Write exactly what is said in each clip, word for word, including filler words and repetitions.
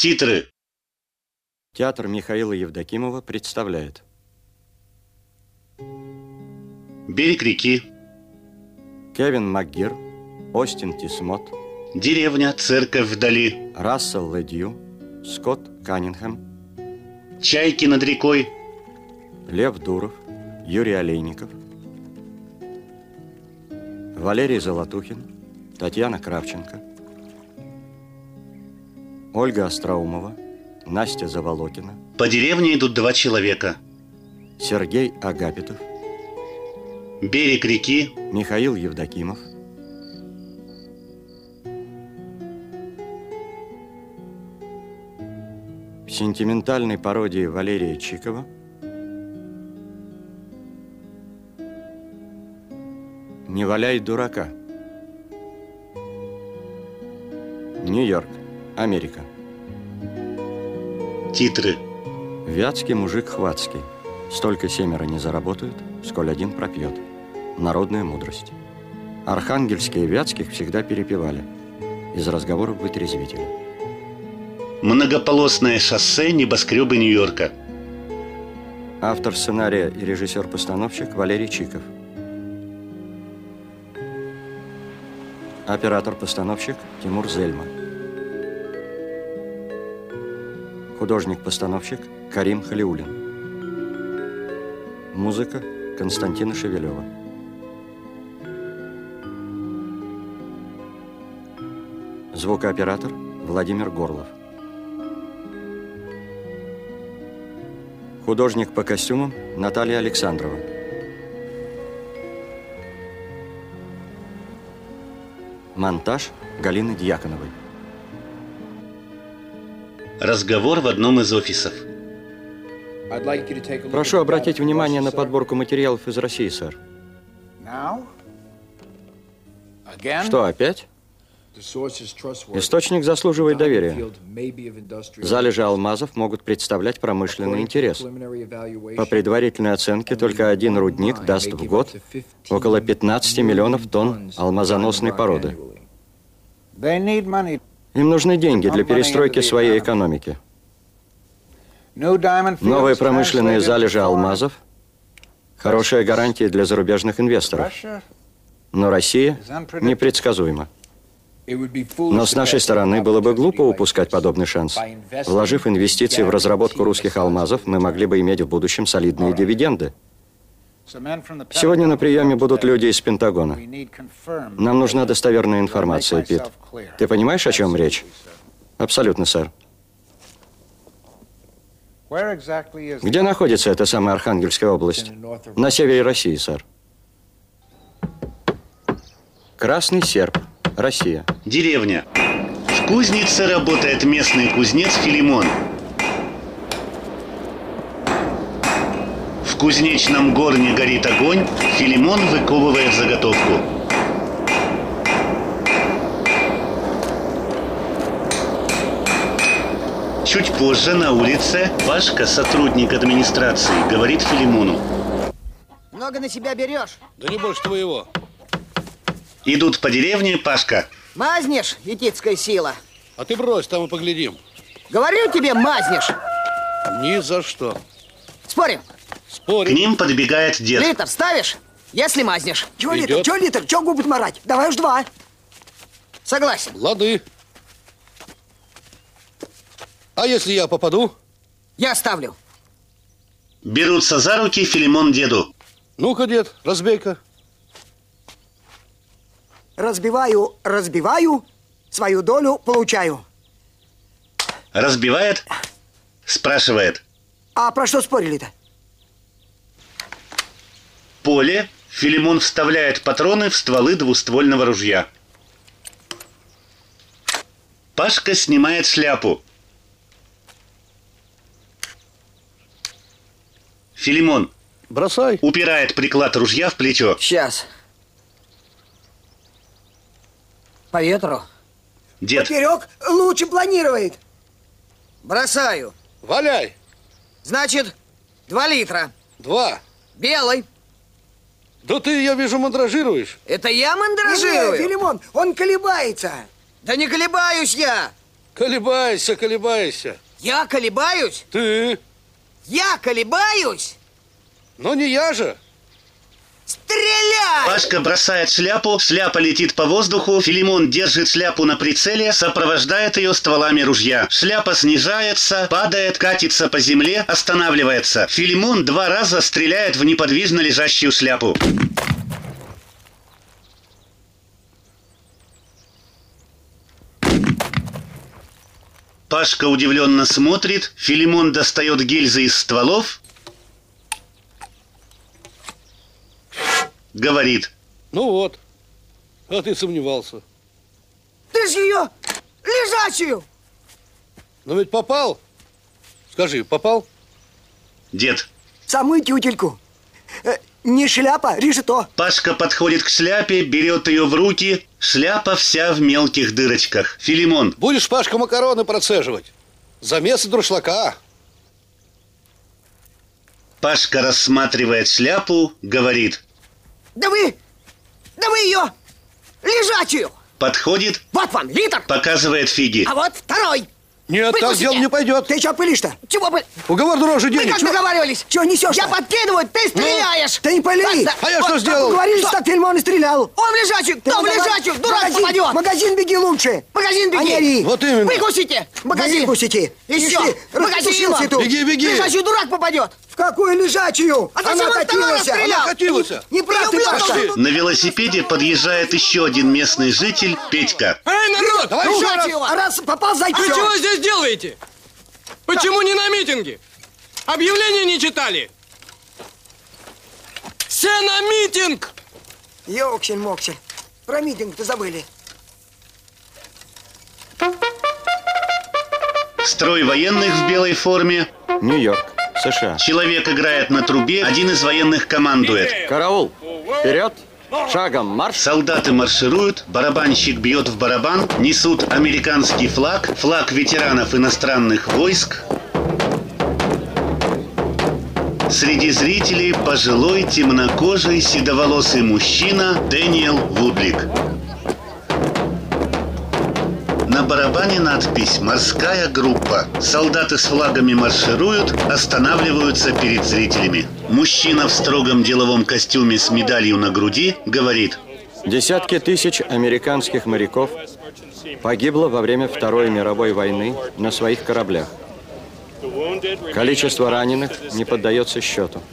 Титры. Театр Михаила Евдокимова представляет. Берег реки. Кевин МакГир, Остин Тисмот. Деревня, церковь вдали. Рассел Ледью, Скотт Каннингем. Чайки над рекой. Лев Дуров, Юрий Олейников. Валерий Золотухин, Татьяна Кравченко. Ольга Остроумова, Настя Заволокина. По деревне идут два человека. Сергей Агапитов. Берег реки. Михаил Евдокимов. В сентиментальной пародии Валерия Чикова «Не валяй дурака». Нью-Йорк, Америка. Титры. Вятский мужик хватский. Столько семеро не заработают, сколь один пропьет. Народная мудрость. Архангельские и Вятских всегда перепевали. Из разговоров вытрезвителя. Многополосное шоссе, небоскребы Нью-Йорка. Автор сценария и режиссер-постановщик Валерий Чиков. Оператор-постановщик Тимур Зельман. Художник-постановщик Карим Халиуллин. Музыка Константина Шевелева. Звукооператор Владимир Горлов. Художник по костюмам Наталья Александрова. Монтаж Галины Дьяконовой. Разговор в одном из офисов. Прошу обратить внимание на подборку материалов из России, сэр. Что, опять? Источник заслуживает доверия. Залежи алмазов могут представлять промышленный интерес. По предварительной оценке, только один рудник даст в год около пятнадцати миллионов тонн алмазоносной породы. Им нужны деньги для перестройки своей экономики. Новые промышленные залежи алмазов – хорошая гарантия для зарубежных инвесторов. Но Россия непредсказуема. Но с нашей стороны было бы глупо упускать подобный шанс. Вложив инвестиции в разработку русских алмазов, мы могли бы иметь в будущем солидные дивиденды. Сегодня на приеме будут люди из Пентагона. Нам нужна достоверная информация, Пит. Ты понимаешь, о чем речь? Абсолютно, сэр. Где находится эта самая Архангельская область? На севере России, сэр. Красный Серп, Россия. Деревня. В кузнице работает местный кузнец Филимон. В кузнечном горне горит огонь, Филимон выковывает заготовку. Чуть позже на улице Пашка, сотрудник администрации, говорит Филимону. Много на себя берешь? Да не больше твоего. Идут по деревне, Пашка. Мазнешь, етицкая сила. А ты брось, там и поглядим. Говорю тебе, мазнешь. Ни за что. Спорим? Спорим. К ним подбегает дед. Литр ставишь, если мазнешь. Чего Идет. литр? Чего литр? Чего губы марать? Давай уж два. Согласен. Лады. А если я попаду? Я ставлю. Берутся за руки Филимон деду. Ну-ка, дед, разбей-ка. Разбиваю, разбиваю, свою долю получаю. Разбивает, спрашивает. А про что спорили-то? Поле. Филимон вставляет патроны в стволы двуствольного ружья. Пашка снимает шляпу. Филимон Бросай. упирает приклад ружья в плечо. Сейчас. По ветру. Дед. Поперек лучше планирует. Бросаю. Валяй. Значит, два литра. Два. Белый. Да ты, я вижу, мандражируешь. Это я Не, мандражирую? Филимон, он колебается. Да не колебаюсь я. Колебайся, колебайся. Я колебаюсь? Ты? Я колебаюсь? Но не я же. Стреляй! Пашка бросает шляпу, шляпа летит по воздуху, Филимон держит шляпу на прицеле, сопровождает ее стволами ружья. Шляпа снижается, падает, катится по земле, останавливается. Филимон два раза стреляет в неподвижно лежащую шляпу. Пашка удивленно смотрит, Филимон достает гильзы из стволов, говорит: Ну вот, а ты сомневался. Ты ж ее лежачую. Но ведь попал. Скажи, попал? Дед. Самую тютельку. Э, не шляпа, решето. Пашка подходит к шляпе, берет ее в руки. Шляпа вся в мелких дырочках. Филимон. Будешь, Пашка, макароны процеживать. Замесы дуршлака. Пашка рассматривает шляпу, говорит: Да вы, да вы ее лежачую. подходит, Вот вам литр, показывает фиги. а вот второй. Нет, так Выкусите. дело не пойдет. Ты что пылишь-то? Чего вы? Уговор дороже Мы денег. как договаривались? Чего несешь-то? Я подкидываю, ты стреляешь. Ты не пыли. Да, да. А я Вот, что как сделал? Говорили, Что? что Филимон и стрелял. Он в лежачую, кто в давай- лежачую? Дурак магазин, попадет. В магазин беги лучше. В магазин А не беги. ори. Вот именно. Выкусите. В магазин. Выкусите. И Ишь все. ты, В магазин. распетушился тут. Беги, беги. В лежачую дурак попадет. В какую лежачую? А зачем он второй раз стрелял? Она катилась. Не прав ты, Люблю Пашка. тоже. На велосипеде подъезжает еще один местный житель, Петька. Эй, народ! Давай Ну, еще раз. его. а раз попал, зайти. Вы чего здесь делаете? Почему не на митинге? Объявление не читали? Все на митинг! Ёксель-моксель. Про митинг-то забыли. Строй военных в белой форме. Нью-Йорк, США. Человек играет на трубе, один из военных командует. Караул! Вперед! Шагом марш! Солдаты маршируют, барабанщик бьет в барабан, несут американский флаг, флаг ветеранов иностранных войск. Среди зрителей пожилой, темнокожий, седоволосый мужчина Дэниел Вудлик. На барабане надпись «Морская группа». Солдаты с флагами маршируют, останавливаются перед зрителями. Мужчина в строгом деловом костюме с медалью на груди говорит: Десятки тысяч американских моряков погибло во время Второй мировой войны на своих кораблях. Количество раненых не поддается счету.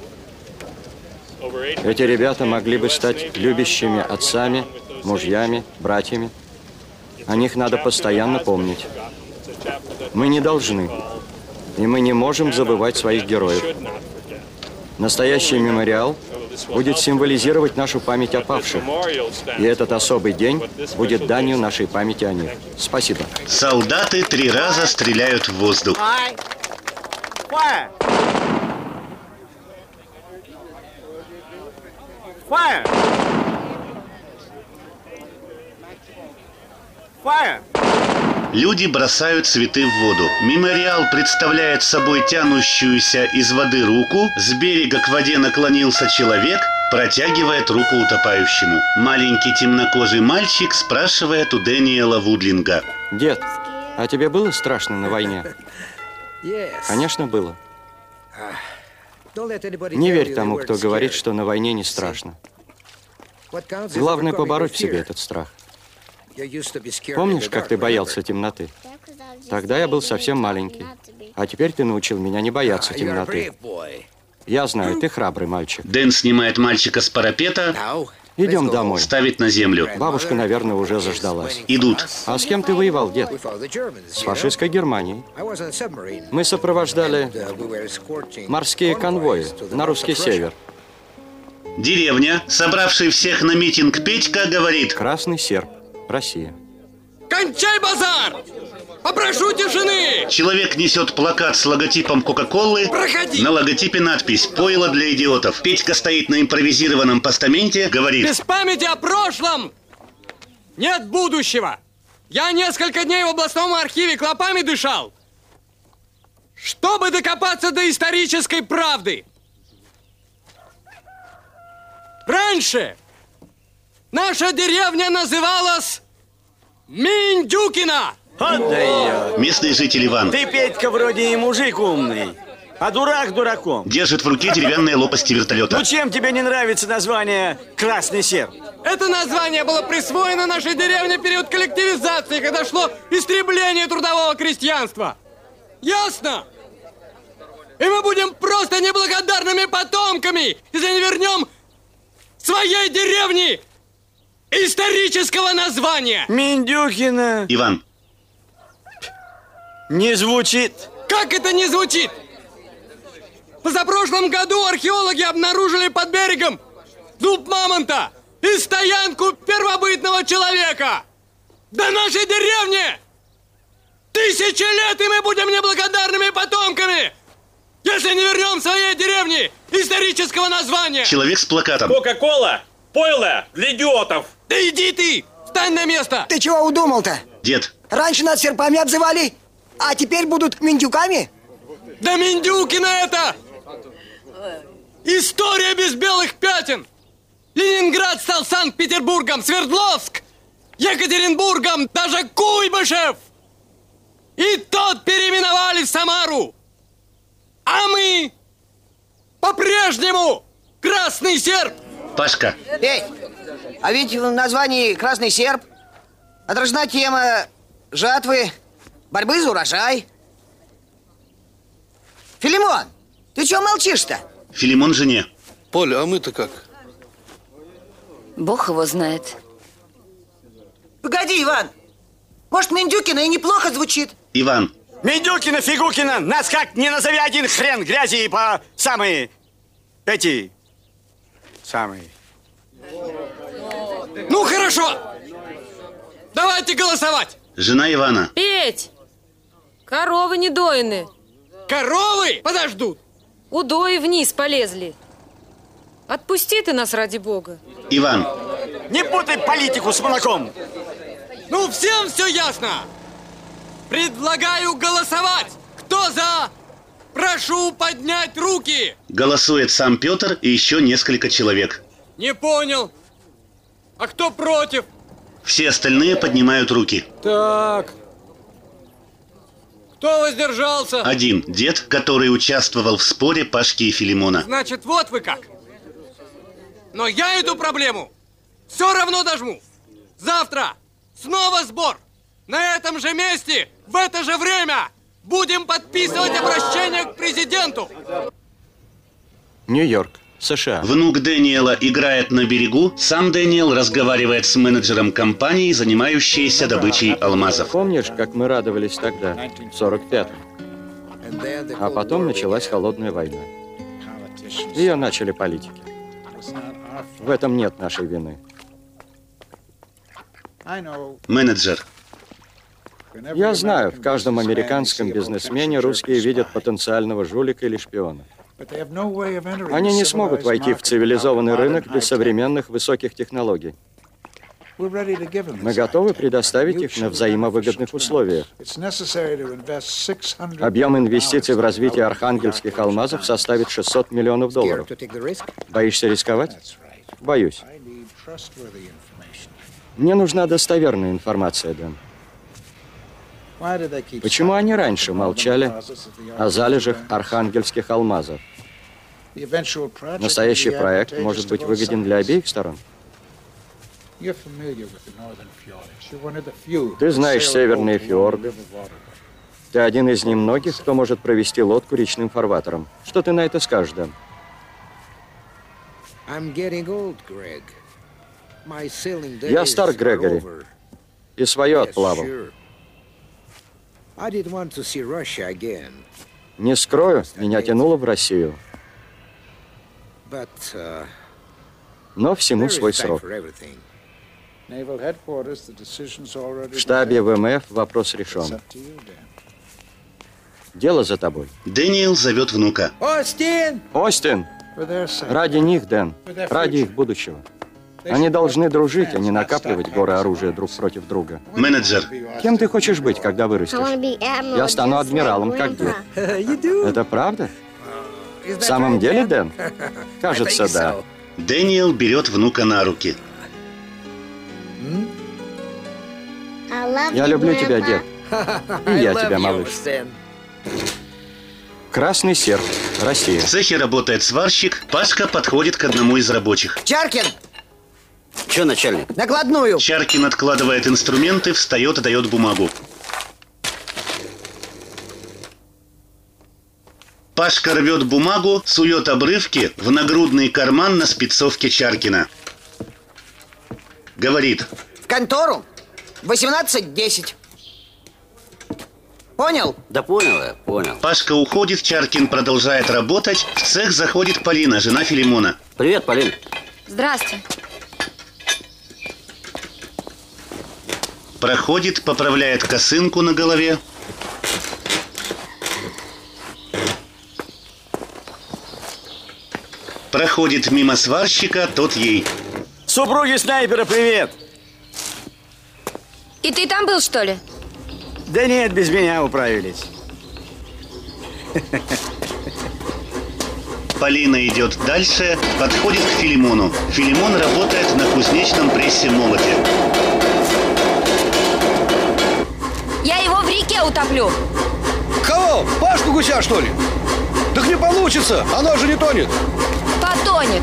Эти ребята могли бы стать любящими отцами, мужьями, братьями. О них надо постоянно помнить. Мы не должны, и мы не можем забывать своих героев. Настоящий мемориал будет символизировать нашу память о павших. И этот особый день будет данью нашей памяти о них. Спасибо. солдаты три раза стреляют в воздух. Fire! Fire! Fire! Люди бросают цветы в воду. Мемориал представляет собой тянущуюся из воды руку. С берега к воде наклонился человек, протягивает руку утопающему. Маленький темнокожий мальчик спрашивает у Дэниела Вудлинга: Дед, а тебе было страшно на войне? Конечно, было. Не верь тому, кто говорит, что на войне не страшно. Главное побороть в себе этот страх. Помнишь, как ты боялся темноты? Тогда я был совсем маленький. А теперь ты научил меня не бояться темноты. Я знаю, ты храбрый мальчик. Дэн снимает мальчика с парапета, Идем домой. ставит на землю. Бабушка, наверное, уже заждалась. Идут. А с кем ты воевал, дед? С фашистской Германией. Мы сопровождали морские конвои на русский север. Деревня. Собравший всех на митинг Петька говорит: Красный серп. Россия. Кончай базар! Попрошу тишины! Человек несет плакат с логотипом Кока-Колы. Проходи! На логотипе надпись «Пойло для идиотов». Петька стоит на импровизированном постаменте, говорит: Без памяти о прошлом нет будущего. Я несколько дней в областном архиве клопами дышал, чтобы докопаться до исторической правды. Раньше наша деревня называлась Миндюкина. Вот да ее. Местный житель Иван Ты, Петька, вроде и мужик умный, а дурак дураком. держит в руке деревянные лопасти вертолета. Ну чем тебе не нравится название «Красный серп»? Это название было присвоено нашей деревне в период коллективизации, когда шло истребление трудового крестьянства. Ясно? И мы будем просто неблагодарными потомками, если не вернем своей деревне исторического названия. Миндюхина. Иван. Не звучит. Как это не звучит? В позапрошлом году археологи обнаружили под берегом зуб мамонта и стоянку первобытного человека. До нашей деревни тысячи лет, и мы будем неблагодарными потомками, если не вернем своей деревне исторического названия. Человек с плакатом. Кока-кола, пойло для идиотов. Да иди ты, встань на место. Ты чего удумал-то? Дед. Раньше нас серпами обзывали, а теперь будут миндюками? Да Миндюкина это! История без белых пятен! Ленинград стал Санкт-Петербургом, Свердловск, Екатеринбургом, даже Куйбышев! И тот переименовали в Самару! А мы по-прежнему Красный Серп! Пашка. Эй, а ведь в названии «Красный серп» отражена тема жатвы, борьбы за урожай. Филимон, ты чего молчишь-то? Филимон жене. Поля, а мы-то как? Бог его знает. Погоди, Иван. Может, Миндюкина и неплохо звучит? Иван. Миндюкина, Фигукина, нас как не назови один хрен грязи по самые эти самые. Ну, хорошо. Давайте голосовать. Жена Ивана. Петь! Коровы не доины. Коровы подождут. Удои вниз полезли. Отпусти ты нас, ради бога. Иван. Не путай политику с молоком. Ну, всем все ясно. Предлагаю голосовать. Кто за? Прошу поднять руки. Голосует сам Петр и еще несколько человек. Не понял. А кто против? Все остальные поднимают руки. Так. Кто воздержался? Один дед, который участвовал в споре Пашки и Филимона. Значит, вот вы как. Но я эту проблему все равно дожму. Завтра снова сбор. На этом же месте, в это же время будем подписывать обращение к президенту. Нью-Йорк, США. Внук Дэниела играет на берегу. Сам Дэниел разговаривает с менеджером компании, занимающейся добычей алмазов. Помнишь, как мы радовались тогда, в сорок пятом? А потом началась холодная война. Ее начали политики. В этом нет нашей вины. Менеджер. Я знаю, в каждом американском бизнесмене русские видят потенциального жулика или шпиона. Они не смогут войти в цивилизованный рынок без современных высоких технологий. Мы готовы предоставить их на взаимовыгодных условиях. Объем инвестиций в развитие архангельских алмазов составит шестьсот миллионов долларов. Боишься рисковать? Боюсь. Мне нужна достоверная информация, Дэн. Почему они раньше молчали о залежах архангельских алмазов? Настоящий проект может быть выгоден для обеих сторон. Ты знаешь северные фьорды. Ты один из немногих, кто может провести лодку речным фарватером. Что ты на это скажешь, Дэн? Я стар, Грегори, и свое отплавал. Не скрою, меня тянуло в Россию. Но всему свой срок. В штабе ВМФ вопрос решен. Дело за тобой. Дэниел зовет внука. Остин! Остин! Ради них, Дэн. Ради их будущего. Они должны дружить, а не накапливать горы оружия друг против друга. Менеджер. Кем ты хочешь быть, когда вырастешь? Я стану адмиралом, как дед. Это правда? В самом деле, Дэн? Кажется, да. Дэниел берет внука на руки. Я люблю тебя, дед. Я тебя, малыш. Красный серп, Россия. В цехе работает сварщик. Пашка подходит к одному из рабочих. Чаркин, Че, начальник? накладную. Чаркин откладывает инструменты, встает и дает бумагу. Пашка рвет бумагу, сует обрывки в нагрудный карман на спецовке Чаркина. Говорит. В контору. восемнадцать десять. Понял? Да понял я, понял. Пашка уходит, Чаркин продолжает работать. В цех заходит Полина, жена Филимона. Привет, Полин. Здрасте. Проходит, поправляет косынку на голове. Проходит мимо сварщика, тот ей. Супруги снайпера, привет. И ты там был, что ли? Да нет, без меня управились. Полина идет дальше, подходит к Филимону. Филимон работает на кузнечном прессе-молоте. Я его в реке утоплю. Кого? Пашку Гуся, что ли? Так не получится, оно же не тонет. Потонет.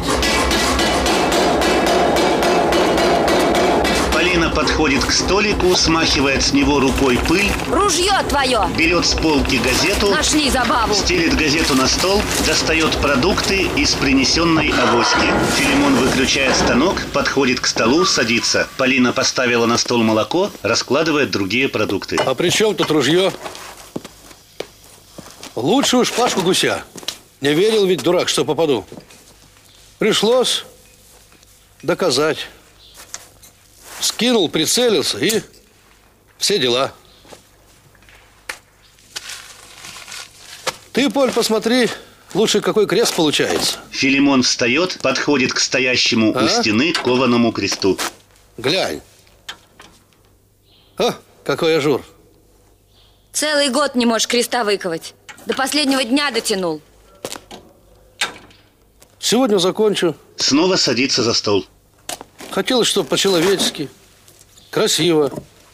Полина подходит к столику, смахивает с него рукой пыль. Ружье твое. Берет с полки газету. Нашли забаву. Стелит газету на стол, достает продукты из принесенной авоськи. Филимон выключает станок, подходит к столу, садится. Полина поставила на стол молоко, раскладывает другие продукты. А при чем тут ружье? Лучше уж Пашку Гуся. Не верил ведь, дурак, что попаду. Пришлось доказать. Скинул, прицелился и все дела. Ты, Поль, посмотри, лучше какой крест получается. Филимон встает, подходит к стоящему а? у стены кованому кресту. Глянь. А, какой ажур. Целый год не можешь креста выковать. До последнего дня дотянул. Сегодня закончу. Снова садится за стол. Хотелось, чтобы по-человечески. Красиво.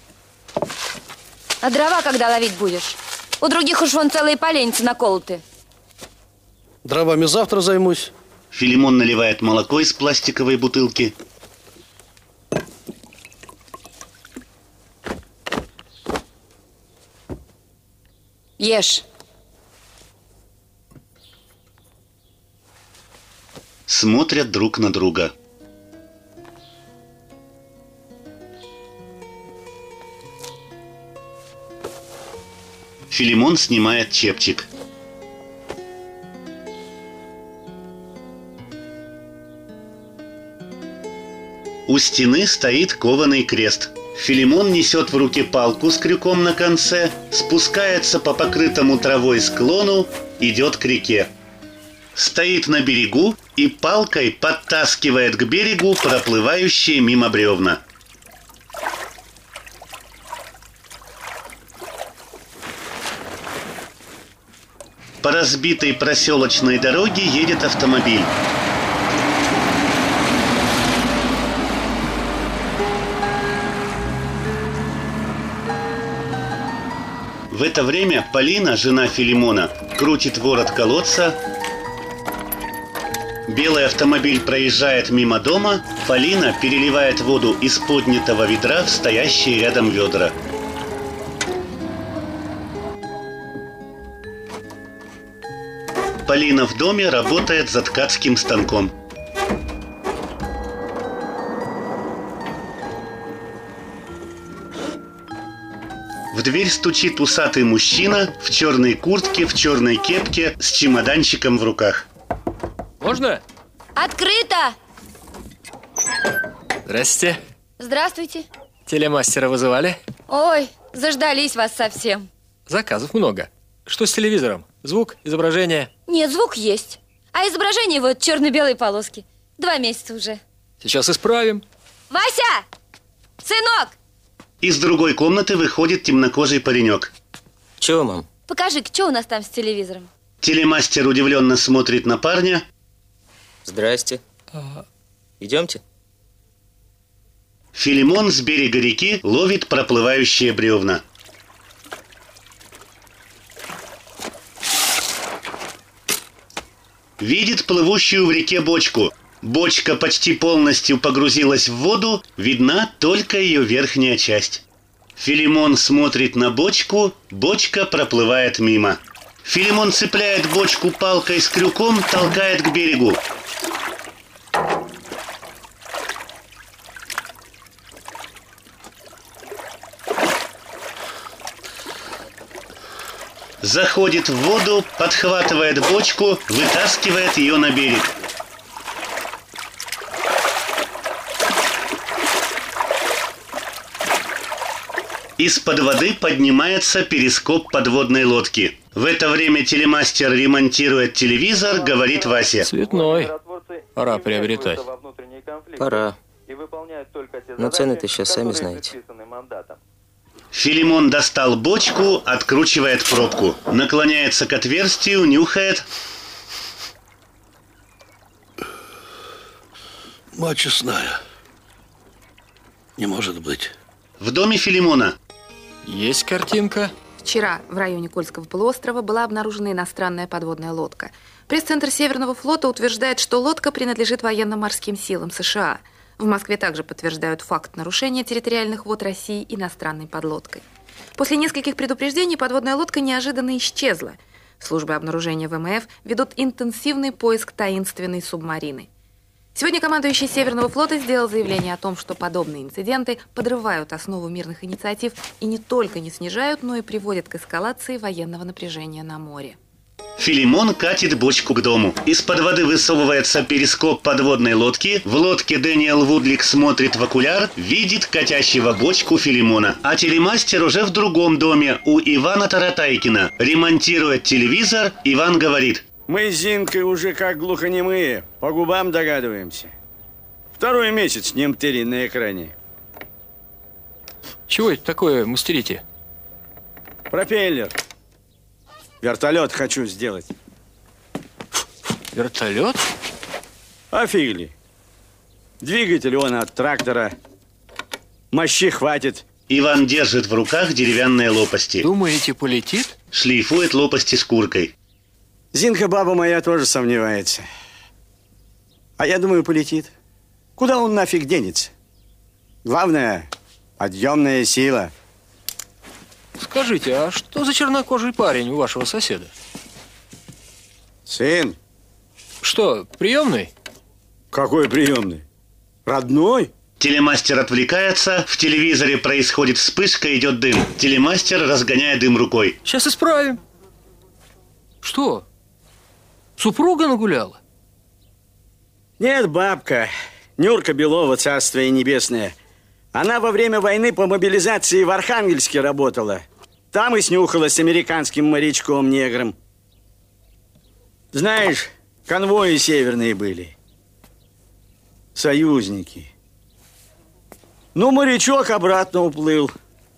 А дрова когда ловить будешь? У других уж вон целые поленницы наколоты. Дровами завтра займусь. Филимон наливает молоко из пластиковой бутылки. Ешь. Смотрят друг на друга. Филимон снимает чепчик. У стены стоит кованый крест. Филимон несет в руке палку с крюком на конце, спускается по покрытому травой склону, идет к реке. Стоит на берегу и палкой подтаскивает к берегу проплывающие мимо бревна. По разбитой проселочной дороге едет автомобиль. В это время Полина, жена Филимона, крутит ворот колодца. Белый автомобиль проезжает мимо дома. Полина переливает воду из поднятого ведра в стоящие рядом ведра. Полина в доме работает за ткацким станком. В дверь стучит усатый мужчина в черной куртке, в черной кепке, с чемоданчиком в руках. Можно? Открыто! Здрасте. Здравствуйте. Телемастера вызывали? Ой, заждались вас совсем. Заказов много. Что с телевизором? Звук, изображение? Нет, звук есть. А изображение вот черно-белые полоски. Два месяца уже. Сейчас исправим. Вася! Сынок! Из другой комнаты выходит темнокожий паренек. Чего, мам? Покажи-ка, что у нас там с телевизором? Телемастер удивленно смотрит на парня. Здрасте. А... Идемте. Филимон с берега реки ловит проплывающие бревна. видит плывущую в реке бочку. Бочка почти полностью погрузилась в воду, видна только ее верхняя часть. Филимон смотрит на бочку, бочка проплывает мимо. Филимон цепляет бочку палкой с крюком, толкает к берегу. Заходит в воду, подхватывает бочку, вытаскивает ее на берег. Из-под воды поднимается перископ подводной лодки. В это время телемастер ремонтирует телевизор, говорит Вася. Цветной. Пора приобретать. Пора. Но цены-то сейчас сами знаете. Филимон достал бочку, откручивает пробку. Наклоняется к отверстию, нюхает. Мать честная. Не может быть. В доме Филимона. Есть картинка. Вчера в районе Кольского полуострова была обнаружена иностранная подводная лодка. Пресс-центр Северного флота утверждает, что лодка принадлежит военно-морским силам США. В Москве также подтверждают факт нарушения территориальных вод России иностранной подлодкой. После нескольких предупреждений подводная лодка неожиданно исчезла. Службы обнаружения ВМФ ведут интенсивный поиск таинственной субмарины. Сегодня командующий Северного флота сделал заявление о том, что подобные инциденты подрывают основу мирных инициатив и не только не снижают, но и приводят к эскалации военного напряжения на море. Филимон катит бочку к дому. Из-под воды высовывается перископ подводной лодки. В лодке Дэниел Вудлик смотрит в окуляр, видит катящего бочку Филимона. А телемастер уже в другом доме, у Ивана Таратайкина. Ремонтирует телевизор, Иван говорит. Мы с Зинкой уже как глухонемые, по губам догадываемся. Второй месяц немтыри на экране. Чего это такое мастерите? Пропеллер. Вертолет хочу сделать. Вертолет? А фиг ли. Двигатель он от трактора. Мощи хватит. Иван держит в руках деревянные лопасти. Думаете, полетит? Шлейфует лопасти шкуркой. Зинка, баба моя, тоже сомневается. А я думаю, полетит. Куда он нафиг денется? Главное, подъемная сила. Скажите, а что за чернокожий парень у вашего соседа? Сын. Что, приемный? Какой приемный? Родной? Телемастер отвлекается, в телевизоре происходит вспышка, идет дым. Телемастер разгоняет дым рукой. Сейчас исправим. Что? Супруга нагуляла? Нет, бабка. Нюрка Белова, царствие небесное. Она во время войны по мобилизации в Архангельске работала. Там и снюхалась с американским морячком-негром. Знаешь, конвои северные были. Союзники. Ну, морячок обратно уплыл.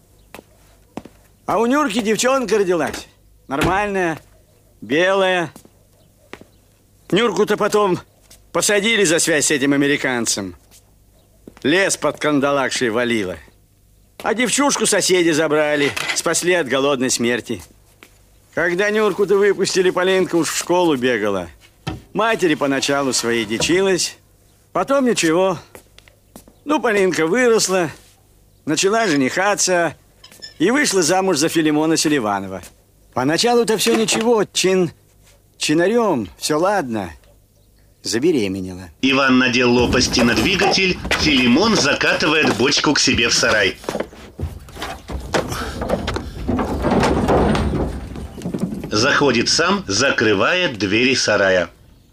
А у Нюрки девчонка родилась. Нормальная, белая. Нюрку-то потом посадили за связь с этим американцем. Лес под кандалакшей валило. А девчушку соседи забрали, спасли от голодной смерти. Когда Нюрку-то выпустили, Полинка уж в школу бегала. Матери поначалу своей дичилась, потом ничего. Ну, Полинка выросла, начала женихаться и вышла замуж за Филимона Селиванова. Поначалу-то все ничего, чин... чинарем, все ладно. Забеременела. Иван надел лопасти на двигатель, Филимон закатывает бочку к себе в сарай. Заходит сам, закрывает двери сарая.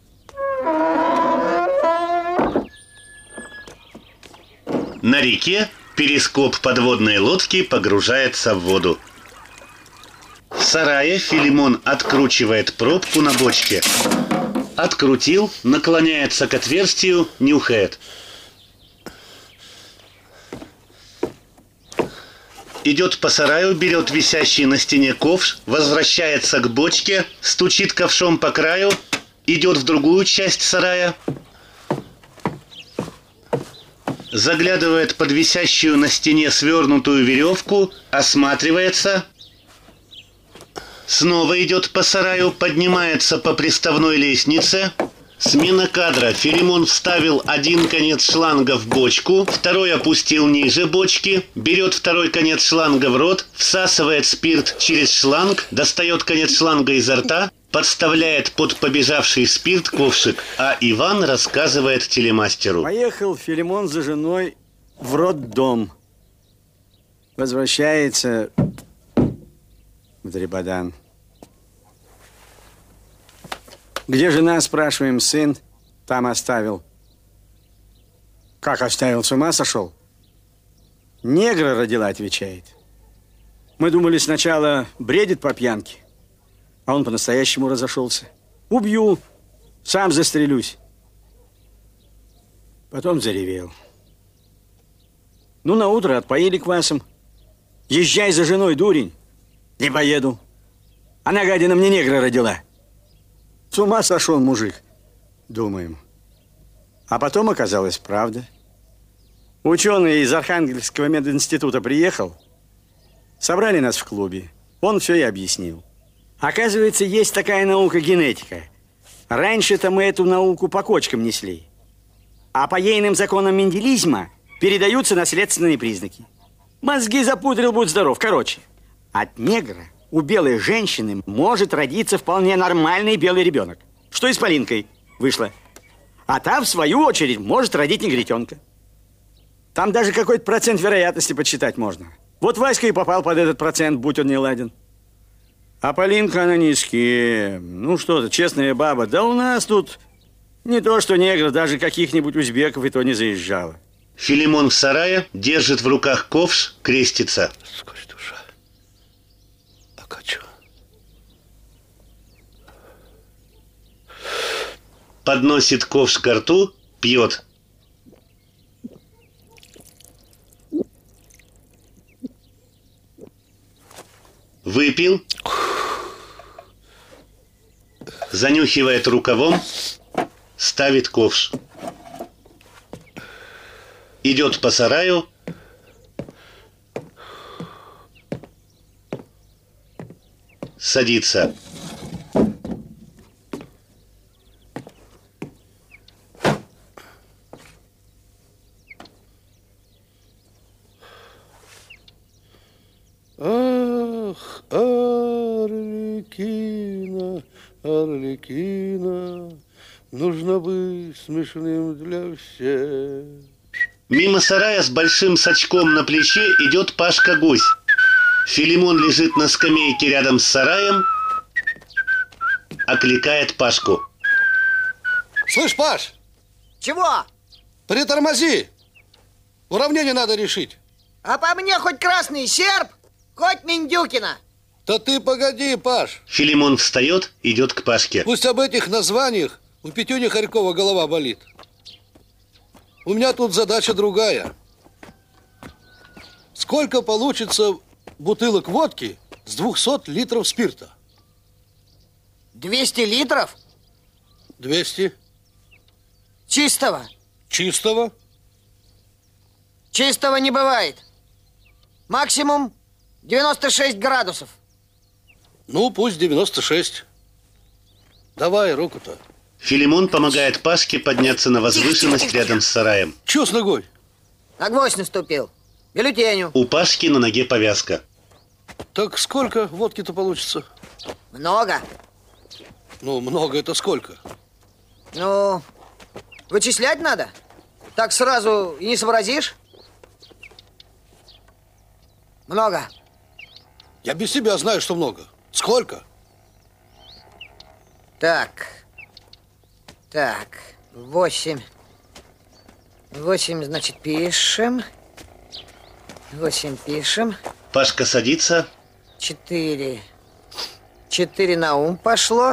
На реке перископ подводной лодки погружается в воду. В сарае Филимон откручивает пробку на бочке. Открутил, наклоняется к отверстию, нюхает. Идет по сараю, берет висящий на стене ковш, возвращается к бочке, стучит ковшом по краю, идет в другую часть сарая, заглядывает под висящую на стене свернутую веревку, осматривается, Снова идет по сараю, поднимается по приставной лестнице. Смена кадра. Филимон вставил один конец шланга в бочку, второй опустил ниже бочки, берет второй конец шланга в рот, всасывает спирт через шланг, достает конец шланга изо рта, подставляет под побежавший спирт ковшик, а Иван рассказывает телемастеру. Поехал Филимон за женой в роддом. Возвращается в Дребодан. Где жена, спрашиваем, сын там оставил. Как оставил, с ума сошел? Негра родила, отвечает. Мы думали, сначала бредит по пьянке, а он по-настоящему разошелся. Убью, сам застрелюсь. Потом заревел. Ну, наутро отпоили квасом. Езжай за женой, дурень. Не поеду. Она, гадина, мне негра родила. С ума сошел мужик, думаем. А потом оказалось правда. Ученый из Архангельского мединститута приехал. Собрали нас в клубе. Он все и объяснил. Оказывается, есть такая наука генетика. Раньше-то мы эту науку по кочкам несли. А по ейным законам менделизма передаются наследственные признаки. Мозги запудрил, будь здоров. Короче, от негра у белой женщины может родиться вполне нормальный белый ребенок. Что и с Полинкой вышло. А та, в свою очередь, может родить негритенка. Там даже какой-то процент вероятности подсчитать можно. Вот Васька и попал под этот процент, будь он не ладен. А Полинка, она ни с кем. Ну что ты, честная баба. Да у нас тут не то что негров, даже каких-нибудь узбеков и то не заезжало. Филимон в сарае держит в руках ковш, крестится. Сквозь душа. Покачу. Подносит ковш ко рту, пьет. Выпил. Занюхивает рукавом, ставит ковш. Идет по сараю. Садится. Ах, Арлекино, Арлекино, нужно быть смешным для всех. Мимо сарая с большим сачком на плече идет Пашка-гусь. Филимон лежит на скамейке рядом с сараем, окликает Пашку. Слышь, Паш! Чего? Притормози! Уравнение надо решить. А по мне хоть красный серп, хоть Миндюкина. Да ты погоди, Паш. Филимон встает, идет к Пашке. Пусть об этих названиях у Петюни Хорькова голова болит. У меня тут задача другая. Сколько получится бутылок водки с двухсот литров спирта? двести литров? двести. Чистого? Чистого? Чистого не бывает. Максимум девяносто шесть градусов. Ну, пусть девяносто шесть. Давай руку-то. Филимон помогает Пашке подняться на возвышенность рядом с сараем. Чё с ногой? На гвоздь наступил. Бюллетеню. У Пашки на ноге повязка. Так сколько водки-то получится? Много. Ну, много это сколько? Ну, вычислять надо. Так сразу и не сообразишь. Много. Я без себя знаю, что много. Сколько? Так. Так. Восемь. Восемь, значит, пишем. Восемь пишем. Пашка садится. Четыре. Четыре на ум пошло.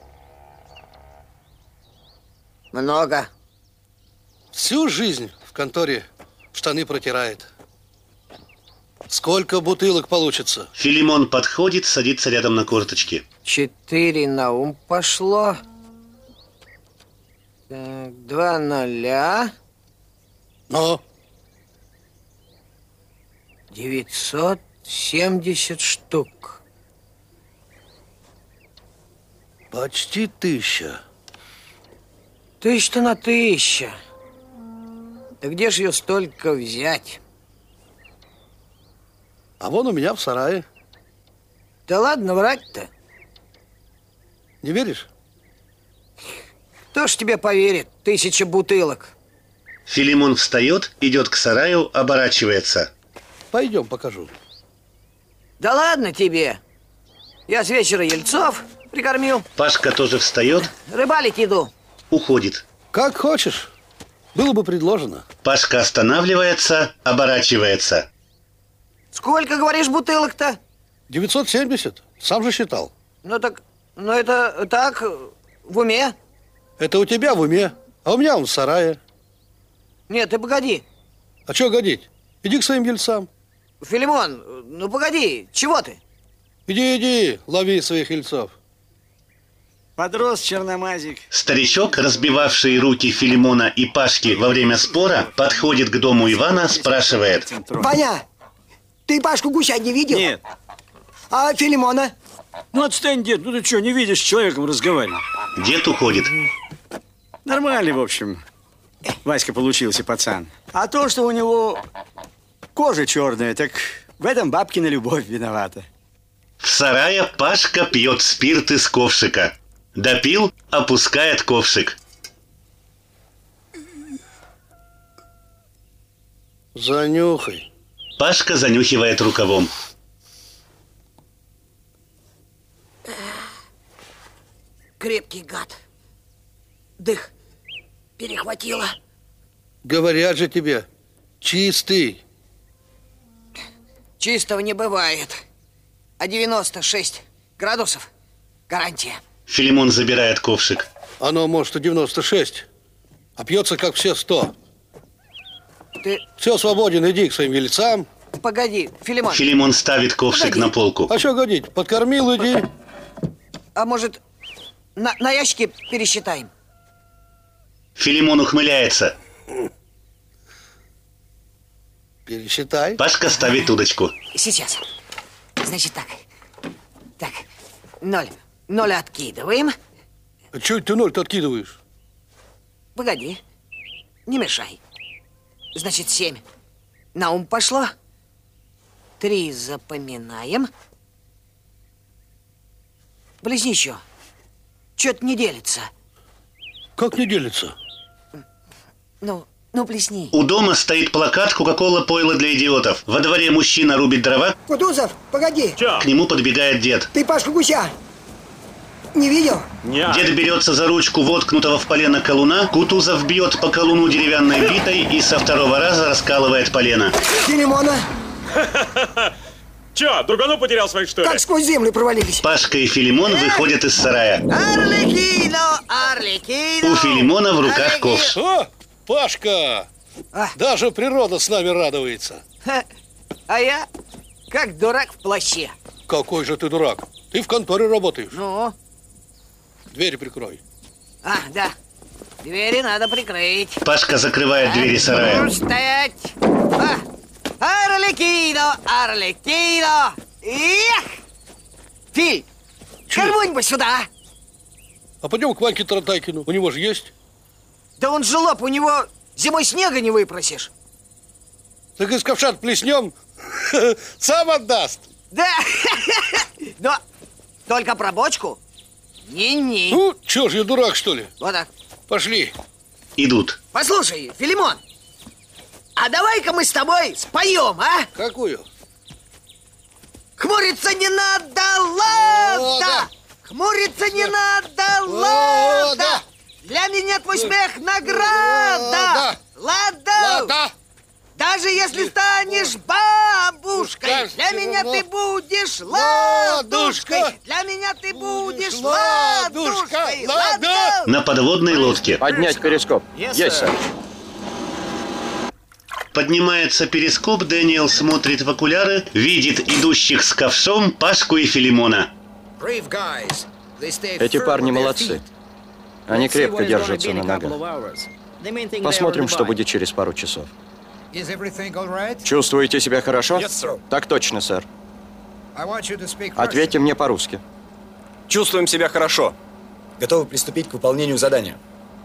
Много. Всю жизнь в конторе штаны протирает. Сколько бутылок получится? Филимон подходит, садится рядом на корточки. Четыре на ум пошло. Так, два ноля. Ну? Девятьсот семьдесят штук. Почти тысяча. Тысяча на тысяча. Да где же ее столько взять? А вон у меня в сарае. Да ладно врать-то. Не веришь? Кто ж тебе поверит? Тысяча бутылок. Филимон встает, идет к сараю, оборачивается. Пойдем, покажу. Да ладно тебе. Я с вечера ельцов прикормил. Пашка тоже встает. Рыбалить иду. Уходит. Как хочешь. Было бы предложено. Пашка останавливается, оборачивается. Сколько, говоришь, бутылок-то? девятьсот семьдесят. Сам же считал. Ну так, ну это так, в уме. Это у тебя в уме, а у меня он в сарае. Нет, ты погоди. А что годить? Иди к своим ельцам. Филимон, ну погоди, чего ты? Иди, иди, лови своих ельцов. Подрос черномазик. Старичок, разбивавший руки Филимона и Пашки во время спора, подходит к дому Ивана, спрашивает. Ваня, ты Пашку Гуся не видел? Нет. А Филимона? Ну отстань, дед, ну ты что, не видишь, с человеком разговаривать? Дед уходит. Нормальный, в общем, Васька получился, пацан. А то, что у него кожа черная, так в этом бабкина любовь виновата. В сарае Пашка пьет спирт из ковшика. Допил, опускает ковшик. Занюхай. Пашка занюхивает рукавом. Крепкий гад. Дых перехватило. Говорят же тебе, чистый. Чистого не бывает. А девяносто шесть градусов гарантия. Филимон забирает ковшик. Оно может и девяносто шесть, а пьется как все сто. Ты... Все, свободен, иди к своим ельцам. Погоди, Филимон. Филимон ставит ковшик Погоди. на полку. А что годить? Подкормил, иди. А может, на, на ящике пересчитаем? Филимон ухмыляется. Пересчитай. Пашка ставит удочку. Сейчас. Значит так. Так, ноль. Ноль откидываем. А чё ты ноль-то откидываешь? Погоди. Не мешай. Значит, семь. На ум пошло. Три запоминаем. Близни еще. Чё-то не делится. Как не делится? Ну, ну, плесни. У дома стоит плакат «Кока-кола пойло для идиотов». Во дворе мужчина рубит дрова. Кутузов, погоди. Чё? К нему подбегает дед. Ты Пашку Гуся не видел? Нет. Дед берется за ручку воткнутого в полено колуна. Кутузов бьет по колуну деревянной битой и со второго раза раскалывает полено. Филимона? Чё, другану потерял своих, что ли? Как сквозь землю провалились. Пашка и Филимон выходят из сарая. Арлекино, Арлекино. У Филимона в руках ковш. О, Пашка! А? Даже природа с нами радуется. Ха. А я как дурак в плаще. Какой же ты дурак? Ты в конторе работаешь. Ну? Двери прикрой. А, да. Двери надо прикрыть. Пашка закрывает двери сарая. Ну, стоять. А. Арлекино, Арлекино. Эх! Филь, кого-нибудь сюда. А пойдем к Ваньке Таратайкину. У него же есть. Да он же лоб, у него зимой снега не выпросишь. Так из ковша плеснем, сам отдаст. Да, но только про бочку. Не-не. Ну, чё ж я дурак, что ли? Вот так. Пошли. Идут. Послушай, Филимон, а давай-ка мы с тобой споем, а? Какую? Хмуриться не надо, ладно! Хмуриться не надо, ладно! Для меня твой смех награда! Ладно! Даже если станешь бабушкой, для меня ты будешь ладушкой! Для меня ты будешь ладушкой! Ладно! На подводной лодке. Поднять перископ. Есть, сэр. Поднимается перископ, Дэниел смотрит в окуляры, видит идущих с ковшом Пашку и Филимона. Эти парни молодцы. Они крепко держатся на ногах. Посмотрим, что будет через пару часов. Чувствуете себя хорошо? Так точно, сэр. Ответьте мне по-русски. Чувствуем себя хорошо. готовы приступить к выполнению задания.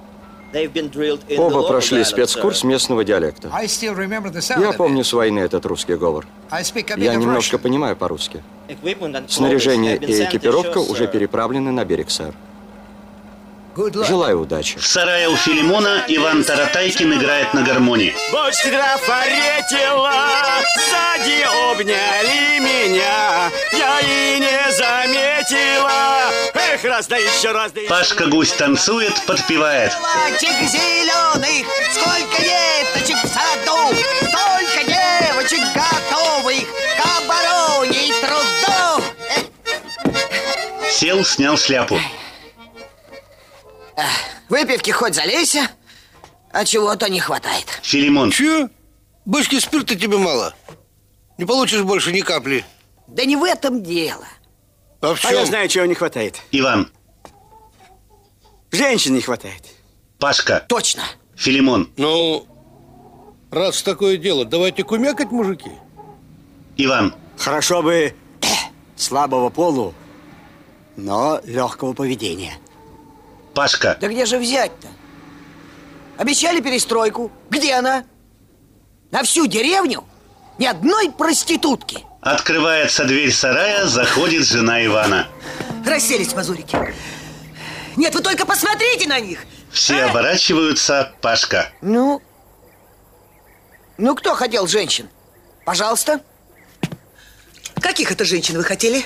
Оба прошли спецкурс местного диалекта. Я помню с войны этот русский говор. Я немножко понимаю по-русски. Снаряжение и экипировка уже переправлены на берег, сэр. Желаю удачи. В сарае у Филимона Иван Таратайкин играет на гармонии. Дочь графа Ретила, сзади обняли меня, я и не заметила. Эх, раз да еще раз да еще. Пашка Гусь танцует, подпевает. Лачек зеленых, сколько веточек в саду, столько девочек готовых к обороне и труду. Сел, снял шляпу. Выпивки хоть залейся, а чего-то не хватает. Филимон. Че? Бочки спирта тебе мало. Не получишь больше ни капли. Да не в этом дело. А в чем? А я знаю, чего не хватает. Иван. Женщин не хватает. Пашка. Точно. Филимон. Ну, раз такое дело, давайте кумякать, мужики. Иван. Хорошо бы слабого полу, но легкого поведения. Пашка. Да где же взять-то? Обещали перестройку. Где она? На всю деревню ни одной проститутки. Открывается дверь сарая, заходит жена Ивана. Расселись, мазурики. Нет, вы только посмотрите на них. Все оборачиваются. Пашка. Ну? Ну, кто хотел женщин? Пожалуйста. Каких это женщин вы хотели?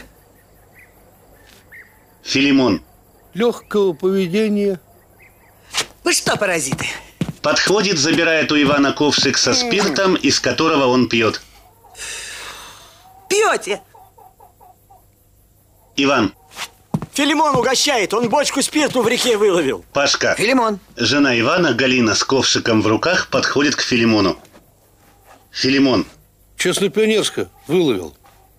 Филимон. Легкого поведения. Вы что, паразиты? Подходит, забирает у Ивана ковшик со спиртом, из которого он пьет. Пьете? Иван. Филимон угощает, он бочку спирту в реке выловил. Пашка. Филимон. Жена Ивана, Галина, с ковшиком в руках, подходит к Филимону. Филимон. Честно-пионерско выловил.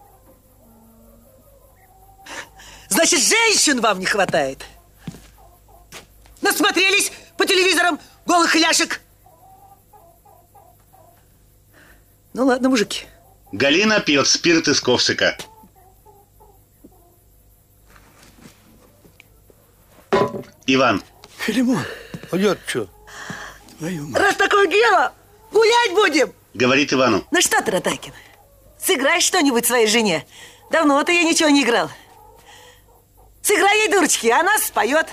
Значит, женщин вам не хватает. Насмотрелись по телевизорам голых ляшек. Ну ладно, мужики. Галина пьет спирт из ковшика. Иван. Филимон. А я что? Раз такое дело, гулять будем. Говорит Ивану. Ну что, Таратайкин, сыграй что-нибудь своей жене. Давно-то я ничего не играл. Сыграй ей, дурочки, она споет.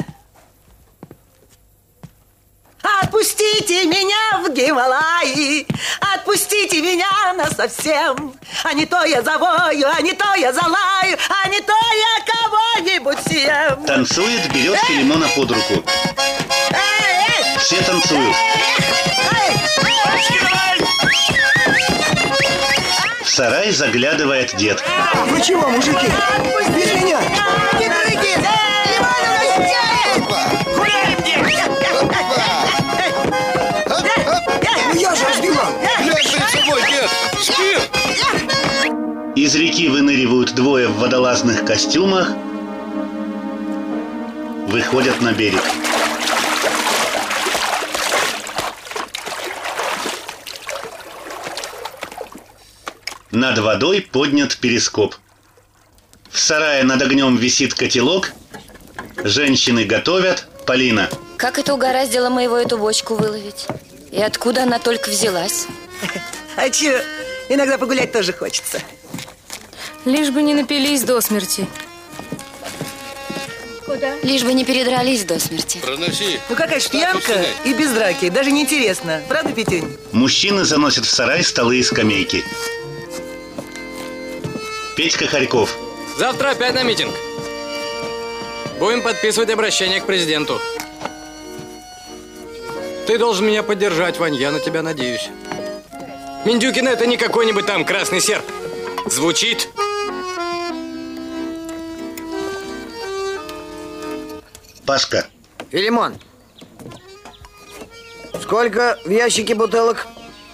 Отпустите меня в Гималаи, отпустите меня насовсем. А не то я завою, а не то я залаю, а не то я кого-нибудь съем. Танцует, берет Эй! Филимона под руку. Эй, эй! Все танцуют. Эй! В сарай заглядывает дед. Вы чего, мужики? Без меня! Не дорогие! Я же разбивал! Глянь перед собой, дед! Спирт! Из реки выныривают двое в водолазных костюмах. Выходят на берег. Над водой поднят перископ. В сарае над огнем висит котелок. Женщины готовят. Полина. Как это угораздило моего эту бочку выловить? И откуда она только взялась? А че, иногда погулять тоже хочется. Лишь бы не напились до смерти. Куда? Лишь бы не передрались до смерти. Проноси. Ну какая ж пьянка и без драки. Даже не интересно. Правда, Петюнь? Мужчины заносят в сарай столы и скамейки. Петька Харьков. Завтра опять на митинг. Будем подписывать обращение к президенту. Ты должен меня поддержать, Вань, я на тебя надеюсь. Миндюкин это не какой-нибудь там красный серп. Звучит. Пашка. Филимон. Сколько в ящике бутылок?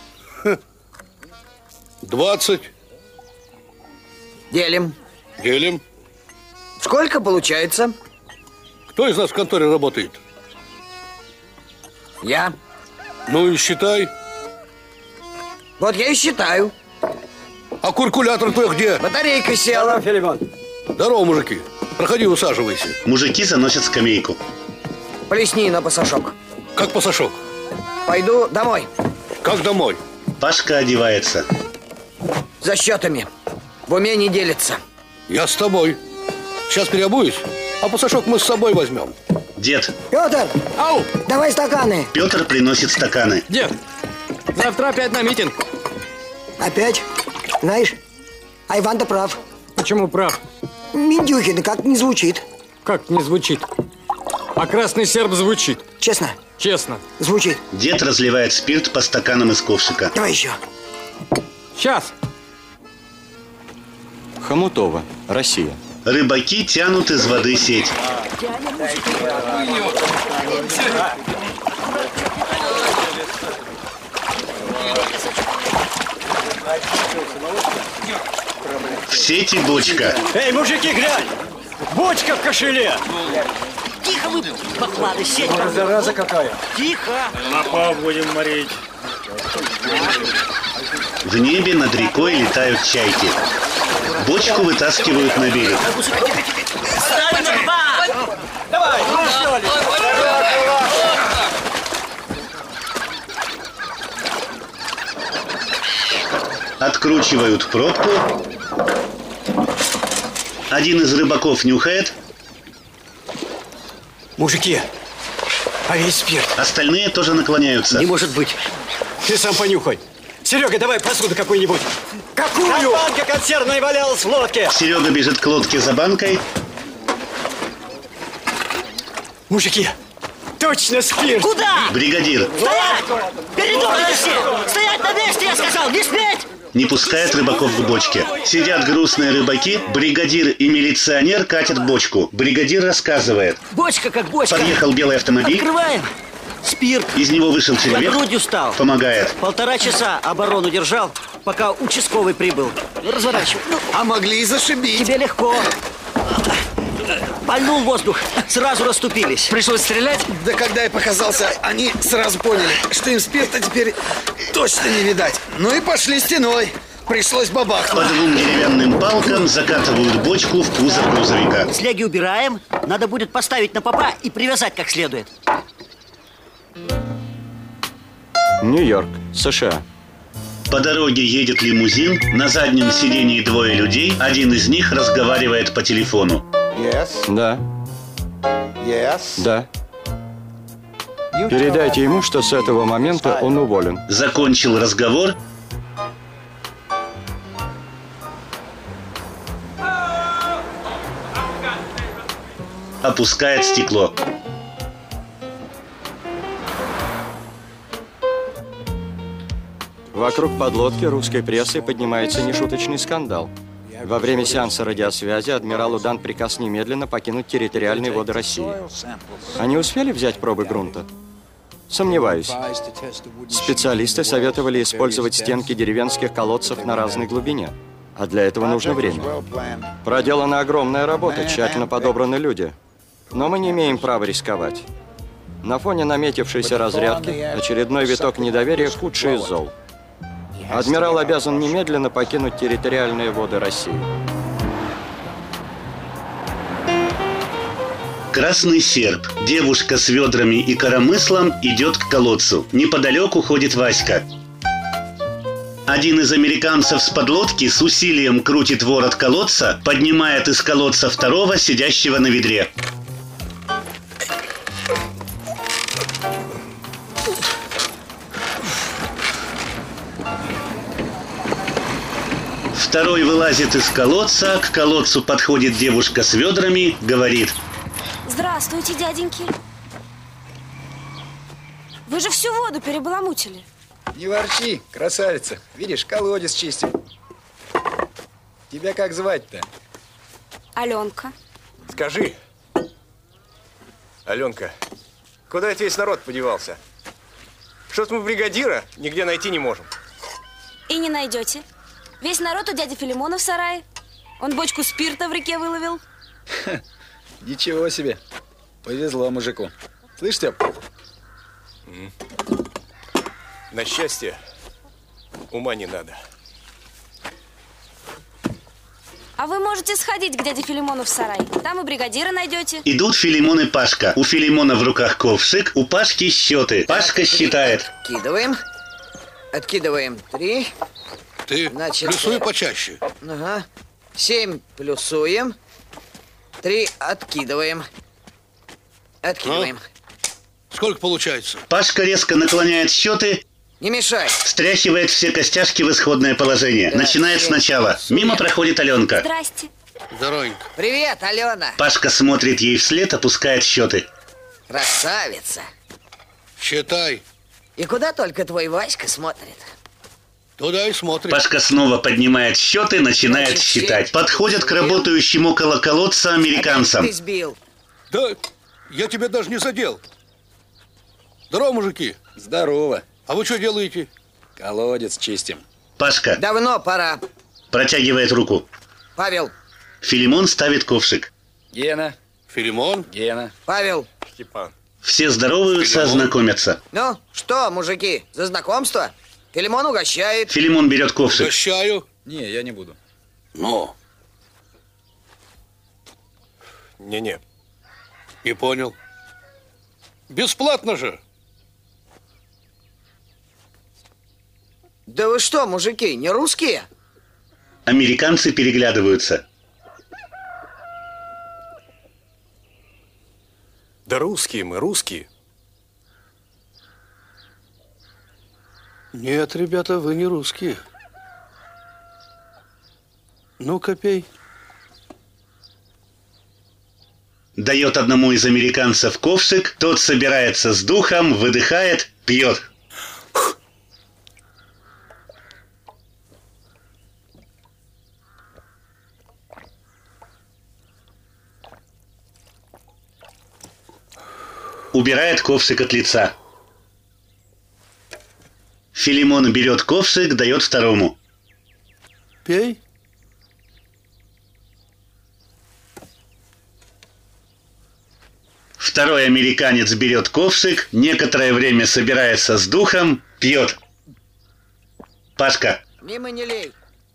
Двадцать. Делим. Делим. Сколько получается? Кто из нас в конторе работает? Я. Ну и считай. Вот я и считаю. А калькулятор твой где? Батарейка села. Филимон. Здорово, мужики. Проходи, усаживайся. Мужики заносят скамейку. Плесни на пасашок. Как пасашок? Пойду домой. Как домой? Пашка одевается. За счетами. В уме не делится. Я с тобой. Сейчас переобуюсь, а пасашок мы с собой возьмем. Дед. Петр! Ау! Давай стаканы. Петр приносит стаканы. Дед, завтра опять на митинг. Опять? Знаешь, а Иван-то прав. Почему прав? Миндюхин как не звучит. Как не звучит? А красный серб звучит. Честно? Честно. Звучит. Дед разливает спирт по стаканам из ковшика. Давай еще. Сейчас. Хомутово, Россия. Рыбаки тянут из воды сеть. В сети бочка. Эй, мужики, глянь! Бочка в кошеле! Тихо вы, поклады, сеть! Зараза какая! Тихо! Лопав будем морить. В небе над рекой летают чайки. Бочку вытаскивают на берег. Давай! Откручивают пробку. Один из рыбаков нюхает. Мужики, а весь спирт. Остальные тоже наклоняются. Не может быть. Ты сам понюхай. Серега, давай посуду какую-нибудь. Какую? Там банка консервная валялась в лодке. Серега бежит к лодке за банкой. Мужики, точно спирт. Куда? Бригадир. Стоять! Передумали все! Стоять на месте, я сказал! Не сметь! Не пускает рыбаков к бочке. Сидят грустные рыбаки. Бригадир и милиционер катят бочку. Бригадир рассказывает. Бочка как бочка. Подъехал белый автомобиль. Открываем. Спирт. Из него вышел человек. Я грудью стал. Помогает. Полтора часа оборону держал, пока участковый прибыл. Разворачивай. Ну, а могли и зашибить. Тебе легко. Пальнул воздух, сразу расступились. Пришлось стрелять? Да когда я показался, они сразу поняли, что им спирта теперь точно не видать. Ну и пошли стеной. Пришлось бабахнуть. По двум деревянным палкам закатывают бочку в кузов грузовика. Слеги убираем. Надо будет поставить на попа и привязать как следует. Нью-Йорк, США. По дороге едет лимузин. На заднем сидении двое людей. Один из них разговаривает по телефону. Yes. Да. Yes. Да. Передайте ему, что с этого момента он уволен. Закончил разговор. Опускает стекло. Вокруг подлодки русской прессы поднимается нешуточный скандал. Во время сеанса радиосвязи адмиралу дан приказ немедленно покинуть территориальные воды России. Они успели взять пробы грунта? Сомневаюсь. Специалисты советовали использовать стенки деревенских колодцев на разной глубине. А для этого нужно время. Проделана огромная работа, тщательно подобраны люди. Но мы не имеем права рисковать. На фоне наметившейся разрядки очередной виток недоверия худший из зол. Адмирал обязан немедленно покинуть территориальные воды России. Красный серб. Девушка с ведрами и коромыслом идет к колодцу. Неподалеку ходит Васька. Один из американцев с подлодки с усилием крутит ворот колодца, поднимает из колодца второго, сидящего на ведре. Второй вылазит из колодца, к колодцу подходит девушка с ведрами, говорит: Здравствуйте, дяденьки. Вы же всю воду перебаламутили. Не ворчи, красавица. Видишь, колодец чистим. Тебя как звать-то? Аленка. Скажи, Аленка, куда это весь народ подевался? Что-то мы бригадира нигде найти не можем. И не найдете. Весь народ у дяди Филимона в сарае. Он бочку спирта в реке выловил. Ха, ничего себе. Повезло мужику. Слышь, Степ? Mm. На счастье, ума не надо. А вы можете сходить к дяде Филимону в сарай. Там и бригадира найдете. Идут Филимон и Пашка. У Филимона в руках ковшик, у Пашки счеты. Пашка считает. Откидываем. Откидываем три. Ты Значит, плюсуй почаще. Ага. Семь плюсуем. Три откидываем. Откидываем. Ну, сколько получается? Пашка резко наклоняет счеты. Не мешай. Стряхивает все костяшки в исходное положение. Да, начинает сначала. Мимо проходит Аленка. Здрасте. Здоровенько. Привет, Алена. Пашка смотрит ей вслед, опускает счеты. Красавица. Считай. И куда только твой Васька смотрит? Туда и смотрит. Пашка снова поднимает счеты, начинает Значит, считать. Подходят к работающим около колодца американцам. Ты сбил. Да, я тебя даже не задел. Здорово, мужики. Здорово. А вы что делаете? Колодец чистим. Пашка. Давно пора. Протягивает руку. Павел. Филимон ставит ковшик. Гена. Филимон. Гена. Павел. Степан. Все здороваются, Филимон. Знакомятся. Ну, что, мужики, за знакомство? Филимон угощает. Филимон берет ковшик. Угощаю. Не, я не буду. Ну. Не-не. Не понял. Бесплатно же. Да вы что, мужики, не русские? Американцы переглядываются. Да русские мы, русские. Нет, ребята, вы не русские. Ну-ка, пей. Дает одному из американцев ковшик, тот собирается с духом, выдыхает, пьет. Убирает ковшик от лица. Филимон берет ковшик, дает второму. Пей. Второй американец берет ковшик, некоторое время собирается с духом, пьет. Пашка. Мимо не лей.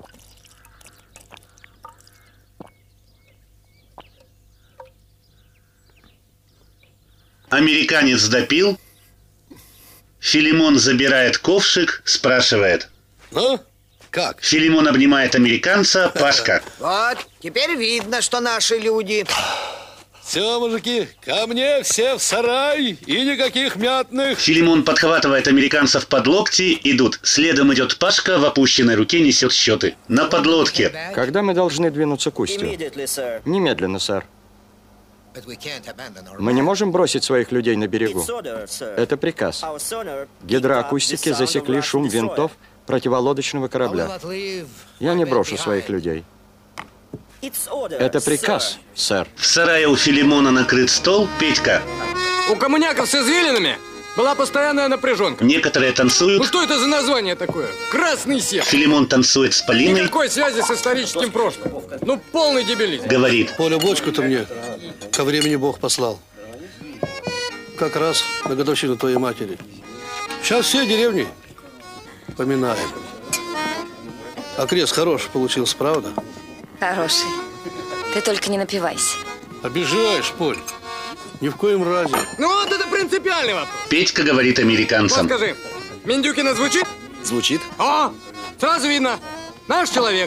Американец допил. Филимон забирает ковшик, спрашивает. Ну, как? Филимон обнимает американца, Пашка. Вот, теперь видно, что наши люди. Все, мужики, ко мне все в сарай и никаких мятных. Филимон подхватывает американцев под локти, идут. Следом идет Пашка, в опущенной руке несет счеты. На подлодке. Когда мы должны двинуться к устью? Немедленно, сэр. Мы не можем бросить своих людей на берегу. Это приказ. Гидроакустики засекли шум винтов противолодочного корабля. Я не брошу своих людей. Это приказ, сэр. В сарае у Филимона накрыт стол. Петька. У коммуняков с извилинами была постоянная напряженка. Некоторые танцуют. Ну что это за название такое? Красный сев. Филимон танцует с Полиной. Никакой связи с историческим прошлым. Ну, полный дебилизм. Говорит. Поля, бочку-то мне ко времени Бог послал. Как раз на годовщину твоей матери. Сейчас все деревни поминаем. А крест хороший получился, правда? Хороший. Ты только не напивайся. Обижаешь, Поль. Ни в коем разе. Ну вот это принципиальный вопрос. Петька говорит американцам. Вот скажи, Миндюкина звучит? Звучит. О, сразу видно. Наш человек.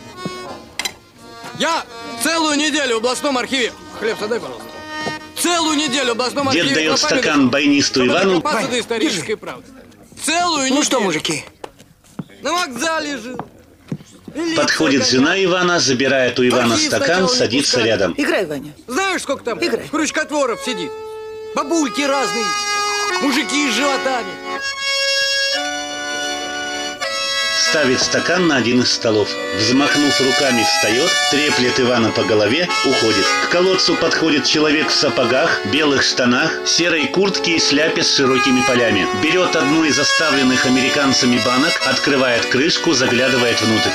Я целую неделю в областном архиве... Хлеб дай, пожалуйста. Целую неделю в областном архиве... Дед дает стакан байнисту Ивану. Вань, до исторической правды. Целую неделю. Ну что, мужики? На вокзале жил. Подходит жена Ивана, забирает у Ивана стакан, садится рядом. Играй, Ваня. Знаешь, сколько там Играй. крючкотворов сидит? Бабульки разные, мужики с животами. Ставит стакан на один из столов. Взмахнув руками, встает, треплет Ивана по голове, уходит. К колодцу подходит человек в сапогах, белых штанах, серой куртке и шляпе с широкими полями. Берет одну из оставленных американцами банок, открывает крышку, заглядывает внутрь.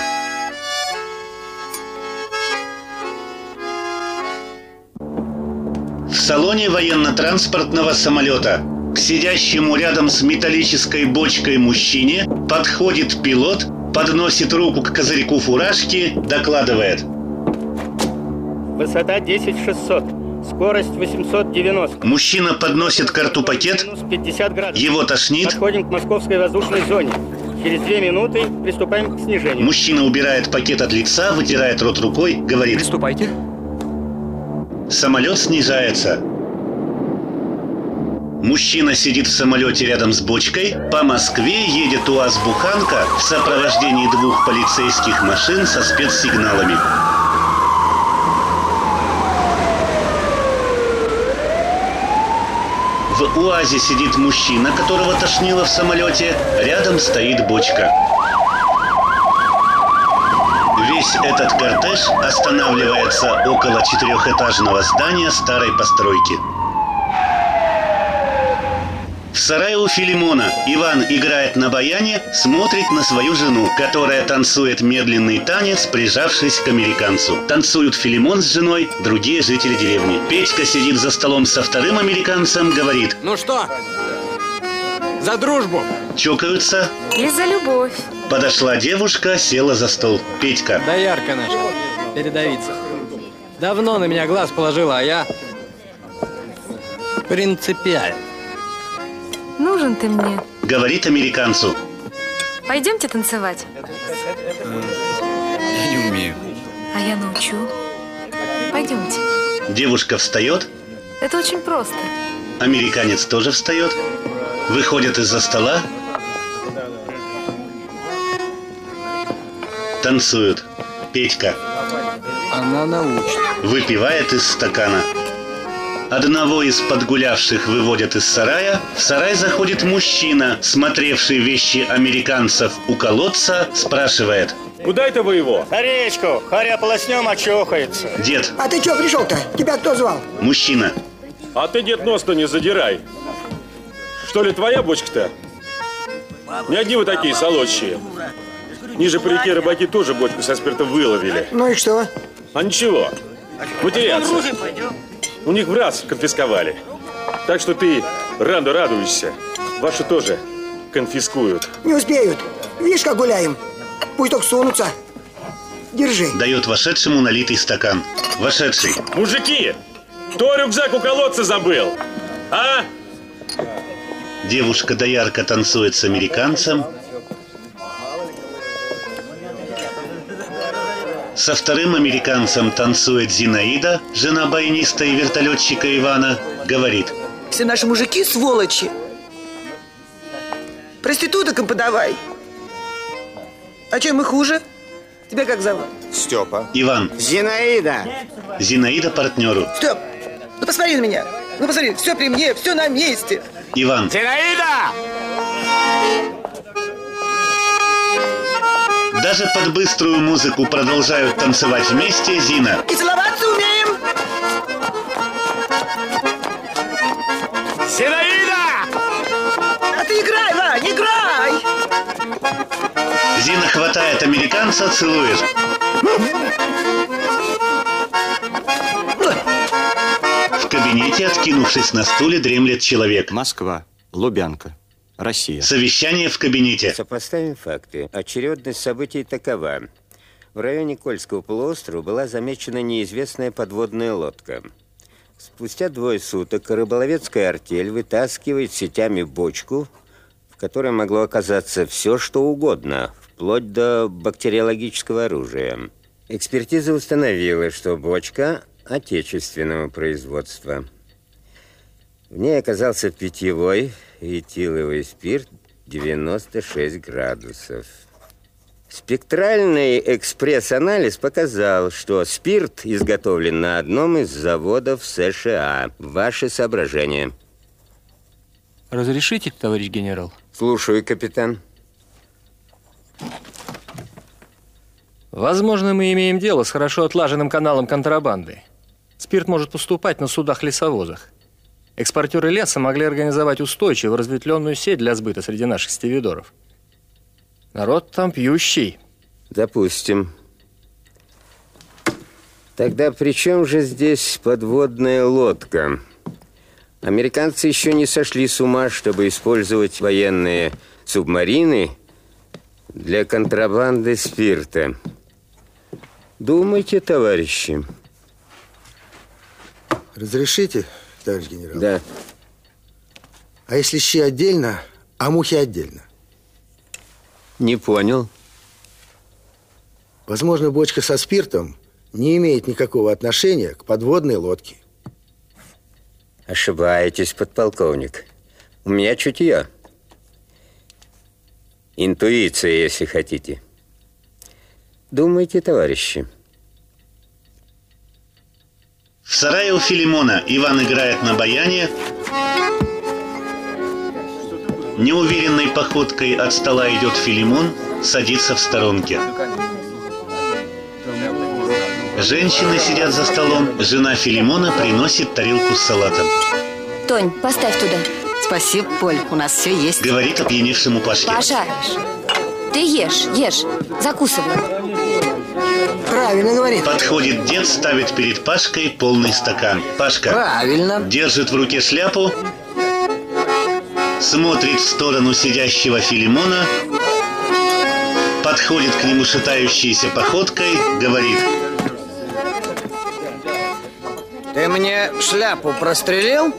В салоне военно-транспортного самолета к сидящему рядом с металлической бочкой мужчине подходит пилот, подносит руку к козырьку фуражки, докладывает. Высота десять шестьсот. Скорость восемьсот девяносто. Мужчина подносит к рту пакет. пятьдесят градусов. Его тошнит. Подходим к московской воздушной зоне. Через две минуты приступаем к снижению. Мужчина убирает пакет от лица, вытирает рот рукой, говорит: приступайте. Самолет снижается. Мужчина сидит в самолете рядом с бочкой. По Москве едет УАЗ-буханка в сопровождении двух полицейских машин со спецсигналами. В УАЗе сидит мужчина, которого тошнило в самолете. Рядом стоит бочка. Весь этот кортеж останавливается около четырехэтажного здания старой постройки. В сарае у Филимона Иван играет на баяне, смотрит на свою жену, которая танцует медленный танец, прижавшись к американцу. Танцуют Филимон с женой, другие жители деревни. Петька сидит за столом со вторым американцем, говорит: ну что, за дружбу? Чокаются. И за любовь. Подошла девушка, села за стол. Петька: доярка наша, передовица. Давно на меня глаз положила, а я принципиален. Нужен ты мне. Говорит американцу: пойдемте танцевать. Я не умею. А я научу. Пойдемте. Девушка встает. Это очень просто. Американец тоже встает. Выходит из-за стола. Танцуют. Петька: она научит. Выпивает из стакана. Одного из подгулявших выводят из сарая. В сарай заходит мужчина, смотревший вещи американцев у колодца, спрашивает: куда это вы его? На речку. Харя полоснем, очухается. Дед: а ты что пришел-то? Тебя кто звал? Мужчина: а ты, дед, нос-то не задирай. Что ли, твоя бочка-то? Не одни вы такие солодчие. Ниже по реке рыбаки тоже бочку со спиртом выловили. Ну и что? А ничего. Матерятся. У них в раз конфисковали. Так что ты рано радуешься. Ваши тоже конфискуют. Не успеют. Видишь, как гуляем? Пусть только сунутся. Держи. Дает вошедшему налитый стакан. Вошедший: мужики, кто рюкзак у колодца забыл? А? Девушка-доярка танцует с американцем. Со вторым американцем танцует Зинаида, жена баяниста и вертолетчика Ивана. Говорит: все наши мужики сволочи. Проституток им подавай. А чем мы хуже? Тебя как зовут? Степа. Иван. Зинаида. Зинаида партнеру. Степ, ну посмотри на меня. Ну посмотри, все при мне, все на месте. Иван. Зинаида! Даже под быструю музыку продолжают танцевать вместе Зина. И целоваться умеем. Зинаида! А ты играй, Вань, играй! Зина хватает американца, целует. В кабинете, откинувшись на стуле, дремлет человек. Москва. Лубянка. Россия. Совещание в кабинете. Сопоставим факты. Очередность событий такова. В районе Кольского полуострова была замечена неизвестная подводная лодка. Спустя двое суток рыболовецкая артель вытаскивает сетями бочку, в которой могло оказаться все, что угодно, вплоть до бактериологического оружия. Экспертиза установила, что бочка отечественного производства. В ней оказался питьевой этиловый спирт девяносто шесть градусов. Спектральный экспресс-анализ показал, что спирт изготовлен на одном из заводов США. Ваши соображения? Разрешите, товарищ генерал? Слушаю, капитан. Возможно, мы имеем дело с хорошо отлаженным каналом контрабанды. Спирт может поступать на судах-лесовозах. Экспортеры леса могли организовать устойчивую разветвленную сеть для сбыта среди наших стивидоров. Народ там пьющий. Допустим. Тогда при чем же здесь подводная лодка? Американцы еще не сошли с ума, чтобы использовать военные субмарины для контрабанды спирта. Думайте, товарищи. Разрешите, товарищ генерал? Да. А если щи отдельно, а мухи отдельно? Не понял. Возможно, бочка со спиртом не имеет никакого отношения к подводной лодке. Ошибаетесь, подполковник. У меня чутье. Интуиция, если хотите. Думайте, товарищи. В сарае у Филимона Иван играет на баяне. Неуверенной походкой от стола идет Филимон, садится в сторонке. Женщины сидят за столом. Жена Филимона приносит тарелку с салатом. Тонь, поставь туда. Спасибо, Поль, у нас все есть. Говорит опьяневшему Пашке. Паша, ты ешь, ешь, закусывай. Правильно говорит. Подходит дед, ставит перед Пашкой полный стакан. Пашка Правильно. держит в руке шляпу, смотрит в сторону сидящего Филимона, подходит к нему шатающейся походкой, говорит: Ты мне шляпу прострелил?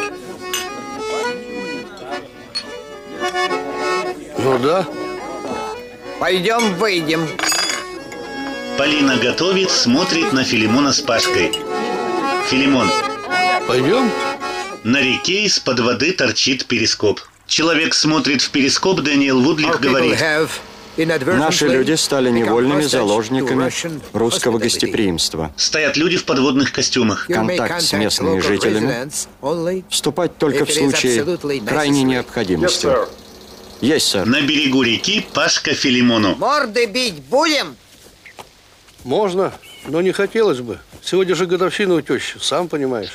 Ну да. Пойдем выйдем. Полина готовит, смотрит на Филимона с Пашкой. Филимон. Пойдем? На реке из-под воды торчит перископ. Человек смотрит в перископ, Дэниел Вудлих говорит: Наши люди стали невольными заложниками русского гостеприимства. Стоят люди в подводных костюмах. Контакт с местными жителями вступать только в случае крайней необходимости. Есть, сэр. На берегу реки Пашка Филимону. Морды бить будем? Можно, но не хотелось бы. Сегодня же годовщина у тещи, сам понимаешь.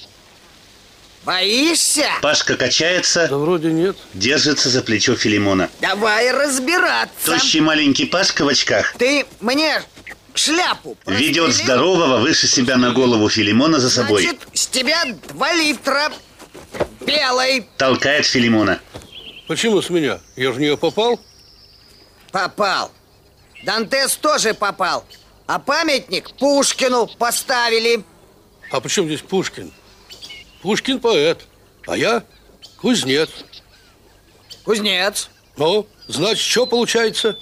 Боишься? Пашка качается. Да вроде нет. Держится за плечо Филимона. Давай разбираться. Тощий маленький Пашка в очках. Ты мне шляпу прострелил? Ведет здорового выше себя на голову Филимона за собой. Значит, с тебя два литра белой. Толкает Филимона. Почему с меня? Я же в нее попал. Попал. Дантес тоже попал. А памятник Пушкину поставили. А при чем здесь Пушкин? Пушкин поэт, а я кузнец. Кузнец. Ну, значит, что получается?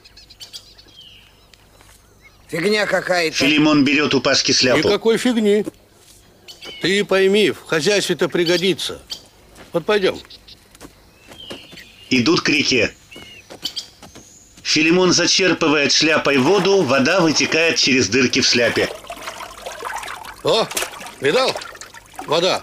Фигня какая-то. Филимон берет у Пашки шляпу. Никакой фигни. Ты пойми, в хозяйстве-то пригодится. Вот пойдем. Идут к реке. Филимон зачерпывает шляпой воду, вода вытекает через дырки в шляпе. О, видал? Вода.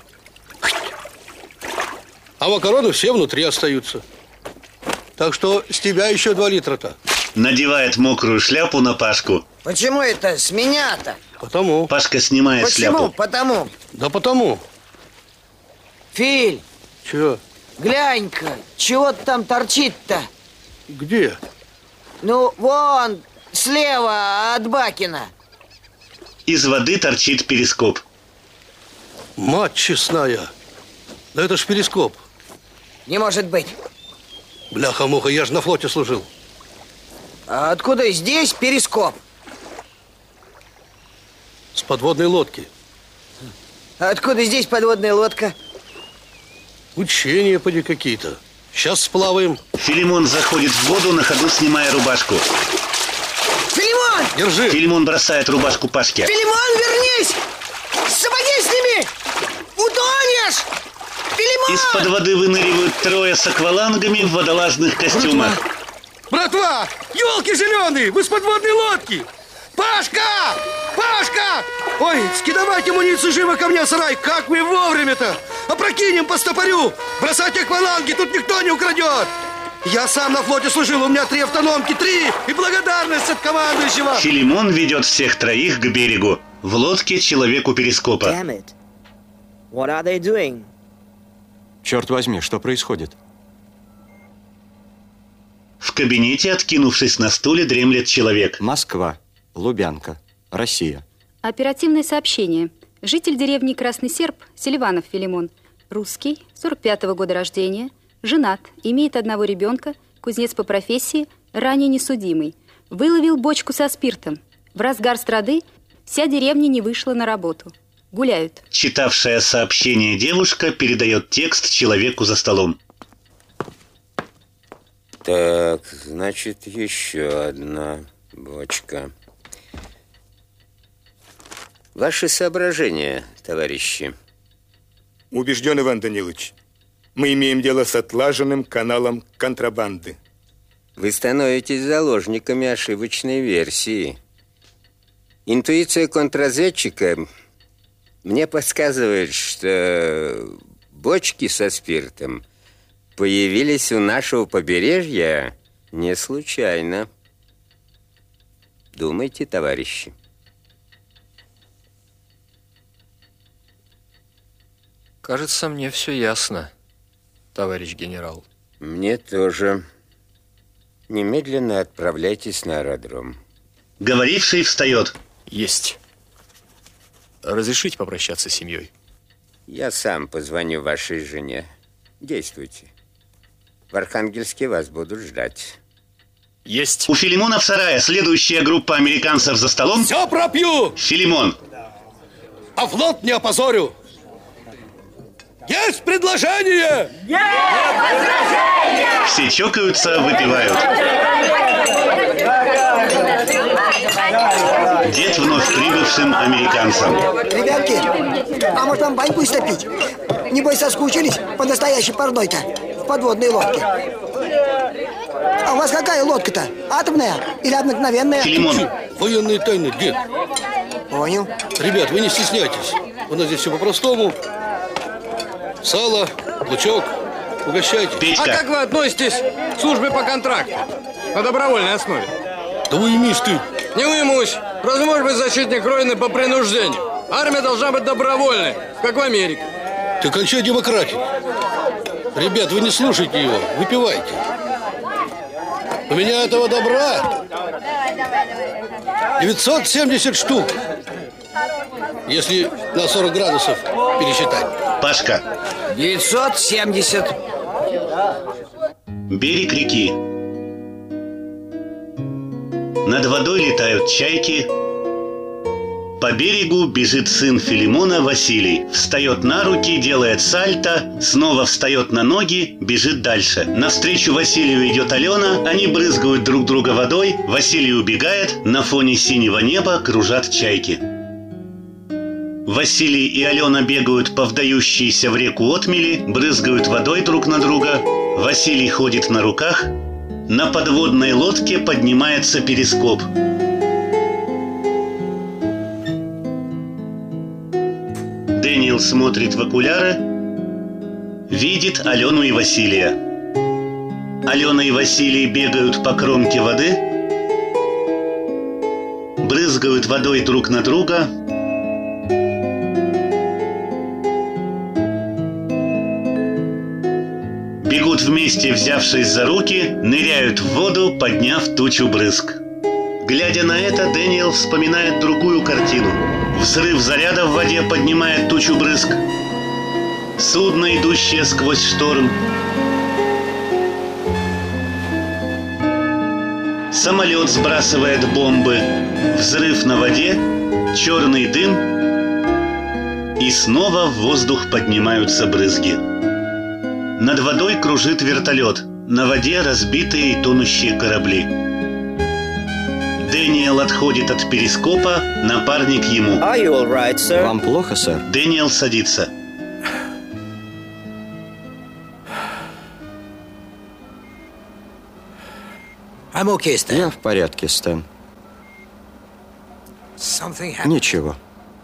А макароны все внутри остаются. Так что с тебя еще два литра-то. Надевает мокрую шляпу на Пашку. Почему это с меня-то? Потому. Пашка снимает Почему? шляпу. Потому. Да потому. Филь. Чего? Глянь-ка, чего там торчит-то? Где? Ну, вон, слева от Бакина. Из воды торчит перископ. Мать честная. Да это ж перископ. Не может быть. Бляха-муха, я же на флоте служил. А откуда здесь перископ? С подводной лодки. А откуда здесь подводная лодка? Учения поди какие-то. Сейчас сплаваем. Филимон заходит в воду, на ходу снимая рубашку. Филимон! Держи. Филимон бросает рубашку Пашке. Филимон, вернись! Сапоги сними! Утонешь! Филимон! Из-под воды выныривают трое с аквалангами в водолазных костюмах. Братва! Елки зеленые! Вы с подводной лодки! Пашка! Пашка! Ой, скидывайте амуницию живо ко мне в сарай! Как мы вовремя-то! Опрокинем по стопорю! Бросать акваланги тут никто не украдет! Я сам на флоте служил, у меня три автономки, три! И благодарность от командующего! Филимон ведет всех троих к берегу. В лодке человек у перископа. What are they doing? Черт возьми, что происходит? В кабинете, откинувшись на стуле, дремлет человек. Москва. Лубянка. Россия. Оперативное сообщение. Житель деревни Красный Серп, Селиванов Филимон. Русский, сорок пятого года рождения. Женат, имеет одного ребенка. Кузнец по профессии, ранее несудимый. Выловил бочку со спиртом. В разгар страды вся деревня не вышла на работу. Гуляют. Читавшая сообщение девушка передает текст человеку за столом. Так, значит, еще одна бочка. Ваши соображения, товарищи? Убежден, Иван Данилович. Мы имеем дело с отлаженным каналом контрабанды. Вы становитесь заложниками ошибочной версии. Интуиция контрразведчика мне подсказывает, что бочки со спиртом появились у нашего побережья не случайно. Думайте, товарищи. Кажется, мне все ясно, товарищ генерал. Мне тоже. Немедленно отправляйтесь на аэродром. Говоривший встает. Есть. Разрешите попрощаться с семьей? Я сам позвоню вашей жене. Действуйте. В Архангельске вас будут ждать. Есть. У Филимона в сарае следующая группа американцев за столом. Все пропью! Филимон. А флот не опозорю. Есть предложение? Нет возражения! Все чокаются, выпивают. Дед вновь прибывшим американцам. Ребятки, а может вам баньку истопить? Небось соскучились по настоящей парной-то в подводной лодке. А у вас какая лодка-то? Атомная или обыкновенная? Филимон. Военные тайны, дед. Понял. Ребят, вы не стесняйтесь. У нас здесь все по-простому. Сало, лучок, угощайте. Петька. А как вы относитесь к службе по контракту? На добровольной основе? Да уймись ты. Не уймусь. Разве может быть защитник Родины по принуждению? Армия должна быть добровольной, как в Америке. Ты кончай демократию. Ребят, вы не слушайте его, выпивайте. У меня этого добра девятьсот семьдесят штук, если на сорок градусов пересчитать. Пашка. девятьсот семьдесят. Берег реки. Над водой летают чайки. По берегу бежит сын Филимона Василий. Встает на руки, делает сальто, снова встает на ноги, бежит дальше. Навстречу Василию идет Алена, они брызгают друг друга водой, Василий убегает, на фоне синего неба кружат чайки. Василий и Алена бегают по вдающейся в реку отмели, брызгают водой друг на друга. Василий ходит на руках. На подводной лодке поднимается перископ. Дэниел смотрит в окуляры, видит Алену и Василия. Алена и Василий бегают по кромке воды, брызгают водой друг на друга. Бегут вместе, взявшись за руки, ныряют в воду, подняв тучу брызг. Глядя на это, Дэниел вспоминает другую картину. Взрыв заряда в воде поднимает тучу брызг. Судно, идущее сквозь шторм. Самолет сбрасывает бомбы. Взрыв на воде, черный дым. И снова в воздух поднимаются брызги. Над водой кружит вертолет. На воде разбитые и тонущие корабли. Дэниел отходит от перископа, напарник ему. Are you all right, sir? Вам плохо, сэр? Дэниел садится. I'm okay, Stan. Я в порядке, Стэн. Something happened. Ничего.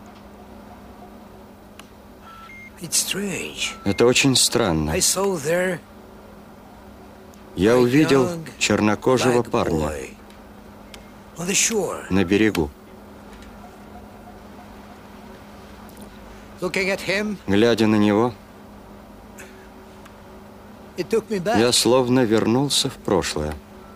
It's strange. Это очень странно. I saw there Я увидел young чернокожего black парня boy on the shore, на берегу. looking at him. Глядя на него, It took me back. я словно вернулся в прошлое.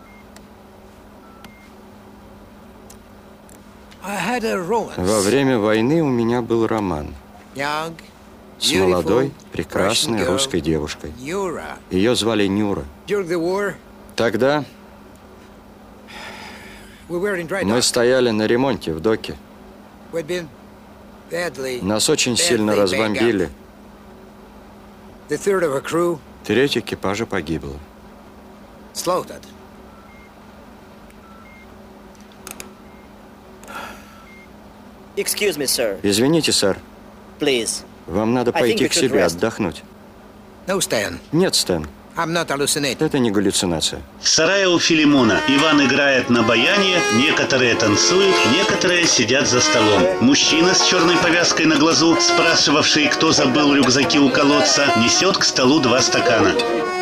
I had a romance. Во время войны у меня был роман Young, с молодой, beautiful прекрасной Russian girl, русской девушкой. Nura. Ее звали Нюра. During the war, Тогда we were in dry мы dock. стояли на ремонте в доке. We'd been Нас очень сильно разбомбили. Треть экипажа погибла. Excuse me, sir. Извините, сэр. Please. Вам надо I пойти think к we should себе, rest. отдохнуть. No, Stan. Нет, Стэн. I'm not hallucinating. Это не галлюцинация. В сарае у Филимона Иван играет на баяне, некоторые танцуют, некоторые сидят за столом. Мужчина с черной повязкой на глазу, спрашивавший, кто забыл рюкзаки у колодца, несет к столу два стакана.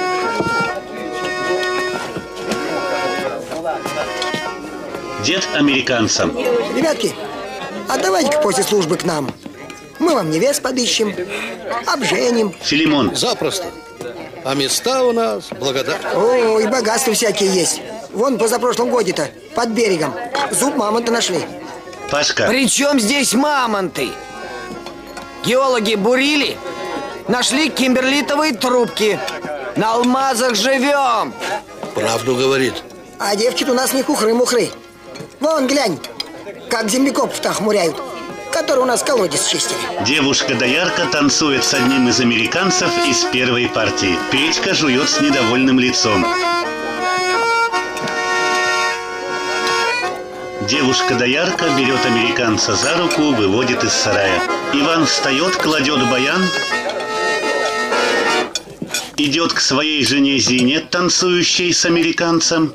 Дед американцам. Ребятки, а давайте-ка после службы к нам. Мы вам невест подыщем, обженим. Филимон. Запросто. А места у нас благодать. О, и богатства всякие есть. Вон позапрошлом годе-то, под берегом, зуб мамонта нашли. Пашка. Причем здесь мамонты? Геологи бурили, нашли кимберлитовые трубки. На алмазах живем. Правду говорит. А девки-то у нас не хухры-мухры. Вон, глянь, как землекопов-то охмуряют, которые у нас колодец чистили. Девушка-доярка танцует с одним из американцев из первой партии. Петька жует с недовольным лицом. Девушка-доярка берет американца за руку, выводит из сарая. Иван встает, кладет баян, идет к своей жене Зине, танцующей с американцем.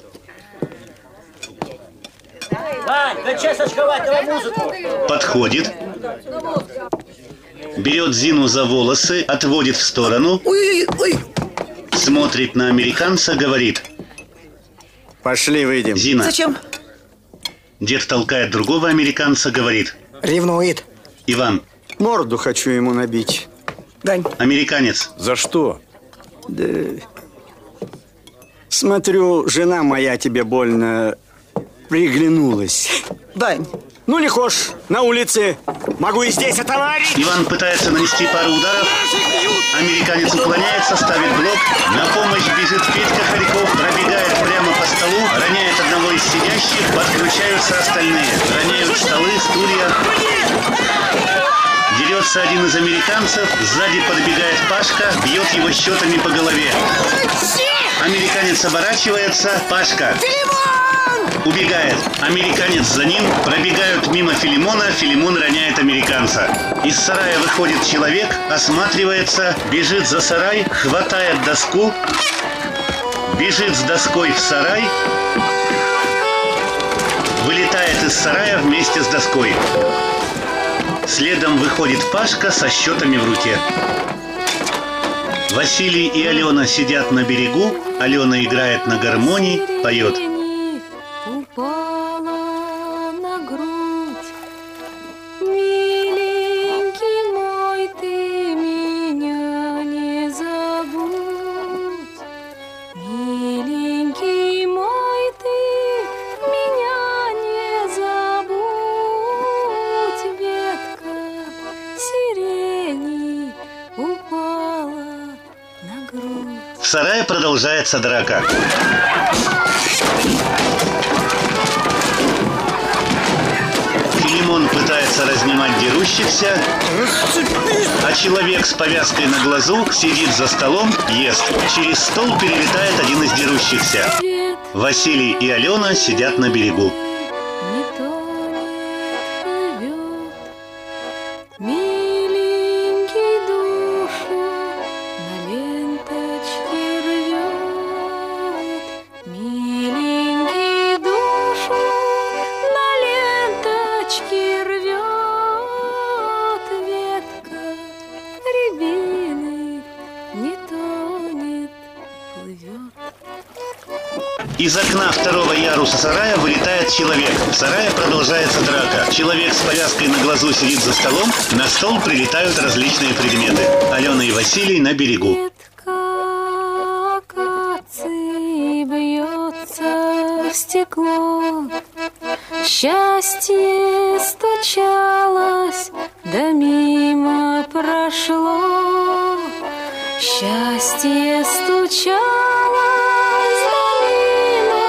Вань, да часочка, давай музыку. Подходит, берет Зину за волосы, отводит в сторону, ой, ой. Смотрит на американца, говорит: пошли выйдем. Зина. Зачем? Дед толкает другого американца, говорит: ревнует. Иван. Морду хочу ему набить. Дань. Американец. За что? Да... Смотрю, жена моя тебе больно приглянулась. Дань. Ну, не хошь, на улице. Могу и здесь отоварить. Иван пытается нанести пару ударов. Американец уклоняется, ставит блок. На помощь бежит Петька Харьков, пробегает прямо по столу, роняет одного из сидящих, подключаются остальные. Роняют столы, стулья. Дерется один из американцев, сзади подбегает Пашка, бьет его счетами по голове. Американец оборачивается, Пашка убегает. Американец за ним, пробегают мимо Филимона, Филимон роняет американца. Из сарая выходит человек, осматривается, бежит за сарай, хватает доску, бежит с доской в сарай, вылетает из сарая вместе с доской. Следом выходит Пашка со счетами в руке. Василий и Алена сидят на берегу, Алена играет на гармонии, поет. Упала на грудь, миленький мой, ты меня не забудь. Миленький мой, ты меня не забудь. Ветка сирени упала на грудь. В сарае продолжается драка. Филимон пытается разнимать дерущихся, а человек с повязкой на глазу сидит за столом, ест. Через стол перелетает один из дерущихся. Василий и Алена сидят на берегу. Миленький душу на ленточке рвет. Миленький душу на ленточке рвет. Ветка рябины не тонет, плывет. Из окна второго яруса сарая вылетает человек. В сарае продолжается драка. Человек с повязкой на глазу сидит за столом. На стол прилетают различные предметы. Алена и Василий на берегу. Ветка акации бьется в стекло. Счастье стучалось, да мимо прошло. Счастье стучалось, да мимо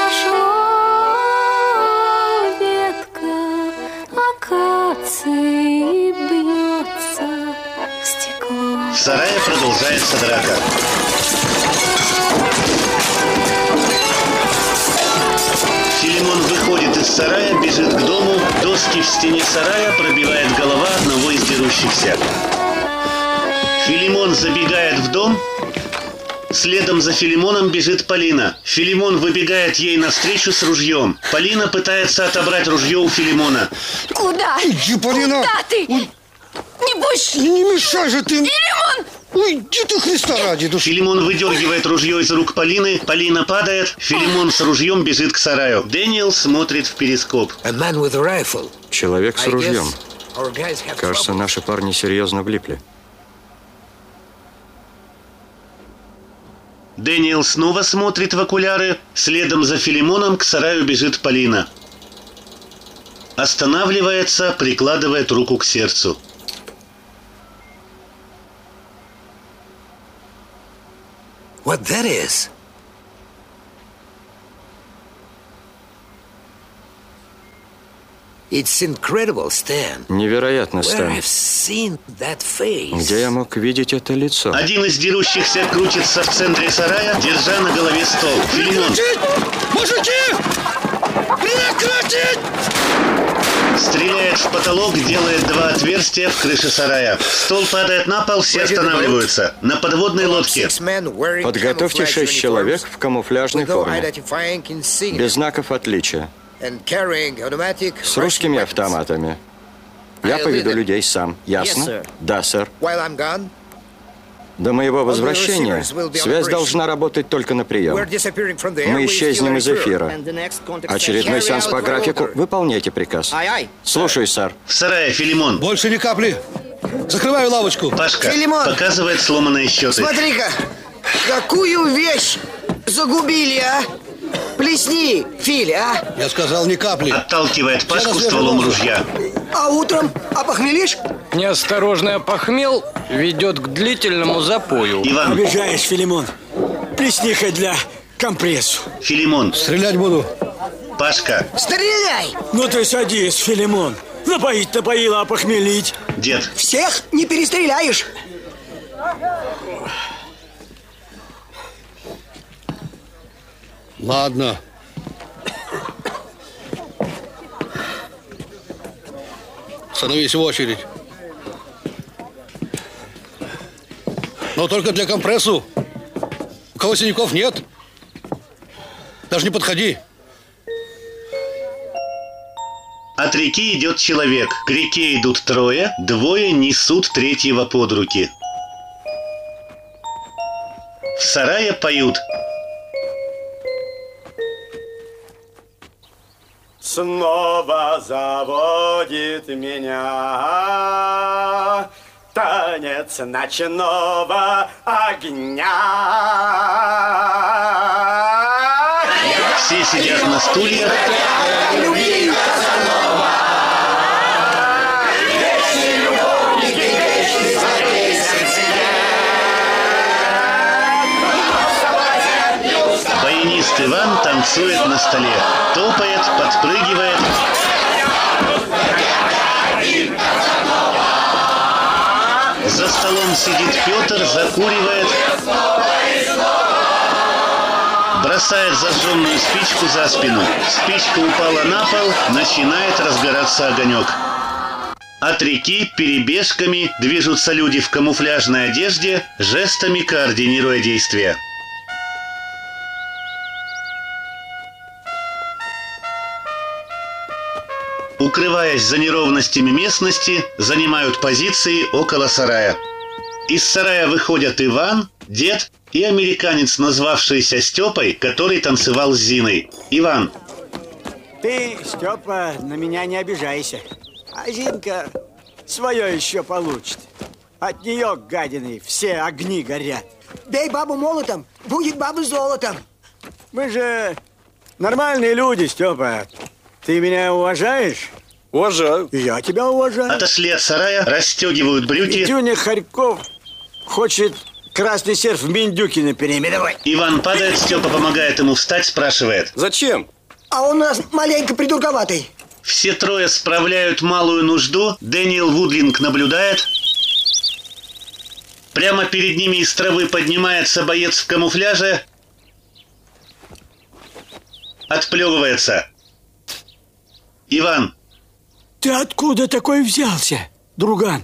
прошло. Ветка акации продолжается драка. Филимон выходит из сарая, бежит к дому. Доски в стене сарая пробивает голова одного из дерущихся. Филимон забегает в дом. Следом за Филимоном бежит Полина. Филимон выбегает ей навстречу с ружьем. Полина пытается отобрать ружье у Филимона. Куда? Иди, Полина! Куда ты? Ой. Не пущи! Не, не мешай же ты! Филимон! Уйди ты, Христа ради души! Филимон выдергивает ружье из рук Полины. Полина падает. Филимон с ружьем бежит к сараю. Дэниел смотрит в перископ. Человек с ружьем. Кажется, наши парни серьезно влипли. Дэниел снова смотрит в окуляры. Следом за Филимоном к сараю бежит Полина. Останавливается, прикладывает руку к сердцу. What that is? It's incredible, Stan. Невероятно, Where Стэн. I've seen that face. Где я мог видеть это лицо? Один из дерущихся крутится в центре сарая, держа на голове стол. Филимон. Мужики! Прекратить! Стреляет в потолок, делает два отверстия в крыше сарая. Стол падает на пол, все останавливаются. На подводной лодке. Подготовьте шесть человек в камуфляжной форме. Без знаков отличия. С русскими автоматами. Я поведу людей сам. Ясно? Да, сэр. До моего возвращения связь должна работать только на прием. Мы исчезнем из эфира. Очередной сеанс по графику. Выполняйте приказ. Слушаюсь, сэр. В сарае, Филимон. Больше ни капли. Закрываю лавочку. Пашка Филимон! показывает сломанные счеты. Смотри-ка, какую вещь загубили, а? Плесни, Филь, а? Я сказал, ни капли. Отталкивает Пашку стволом ружья. А утром опохмелишь? Неосторожный опохмел ведет к длительному запою. Иван. Обижаешь, Филимон. Плесни хоть для компрессу. Филимон. Стрелять буду. Пашка. Стреляй! Ну ты садись, Филимон. Напоить напоила, опохмелить. Дед. Всех не перестреляешь. Ладно. Становись в очередь. Но только для компрессу. У кого синяков нет. Даже не подходи. От реки идет человек. К реке идут трое. Двое несут третьего под руки. В сарае поют. Снова заводит меня танец ночного огня. Все сидят на стульях. Баянист Иван танцует на столе. Топает, подпрыгивает. За столом сидит Петр, закуривает. Бросает зажженную спичку за спину. Спичка упала на пол, начинает разгораться огонек. От реки перебежками движутся люди в камуфляжной одежде, жестами координируя действия. Укрываясь за неровностями местности, занимают позиции около сарая. Из сарая выходят Иван, дед и американец, назвавшийся Степой, который танцевал с Зиной. Иван. Ты, Степа, на меня не обижайся. А Зинка свое еще получит. От нее, гадины, все огни горят. Бей бабу молотом, будет баба золотом. Мы же нормальные люди, Степа. Ты меня уважаешь? Уважаю. И я тебя уважаю. Отошли от сарая, расстегивают брюки. И Тюня Харьков хочет красный серф в Миндюкино переименовать. Иван падает, Степа помогает ему встать, спрашивает. Зачем? А он у нас маленько придурковатый. Все трое справляют малую нужду. Дэниел Вудлинг наблюдает. Прямо перед ними из травы поднимается боец в камуфляже. Отплевывается. Иван. Ты откуда такой взялся, друган?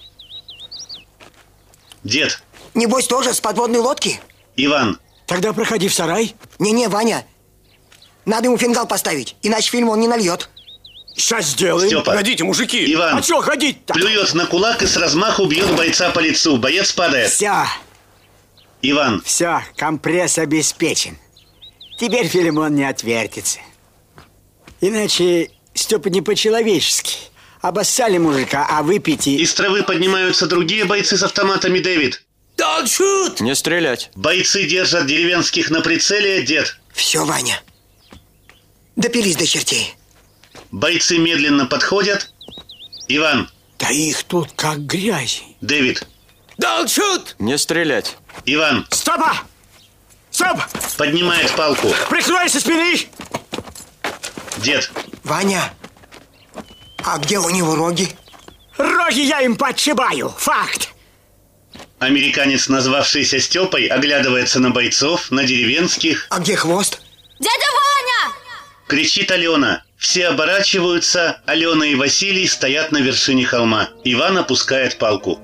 Дед. Небось, тоже с подводной лодки? Иван. Тогда проходи в сарай. Не-не, Ваня. Надо ему фингал поставить, иначе фильм он не нальет. Сейчас сделаем. Степа. Погодите, мужики. Иван. А что ходить-то? Плюет на кулак и с размаху бьет бойца по лицу. Боец падает. Все. Иван. Все, компресс обеспечен. Теперь Филимон не отвертится. Иначе Степа не по-человечески. Обоссали мужика, а выпейте... Из травы поднимаются другие бойцы с автоматами, Дэвид. Don't shoot! Не стрелять. Бойцы держат деревенских на прицеле, дед. Все, Ваня. Допились до чертей. Бойцы медленно подходят. Иван. Да их тут как грязи. Дэвид. Don't shoot! Не стрелять. Иван. Стопа! Стоп! Поднимает палку. Прикрой со спины! Дед. Ваня, а где у него роги? Роги я им подшибаю. Факт. Американец, назвавшийся Степой, оглядывается на бойцов, на деревенских. А где хвост? Дядя Ваня! Кричит Алена. Все оборачиваются. Алена и Василий стоят на вершине холма. Иван опускает палку.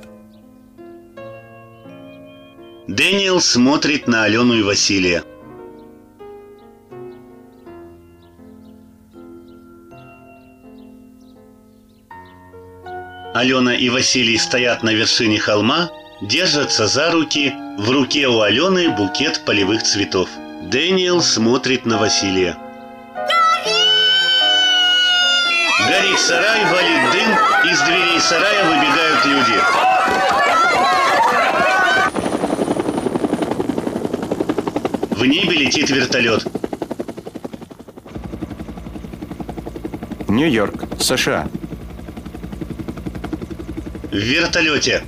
Дэниел смотрит на Алену и Василия. Алена и Василий стоят на вершине холма, держатся за руки. В руке у Алены букет полевых цветов. Дэниел смотрит на Василия. Горит сарай, валит дым. Из дверей сарая выбегают люди. В небе летит вертолет. Нью-Йорк, США. В вертолете.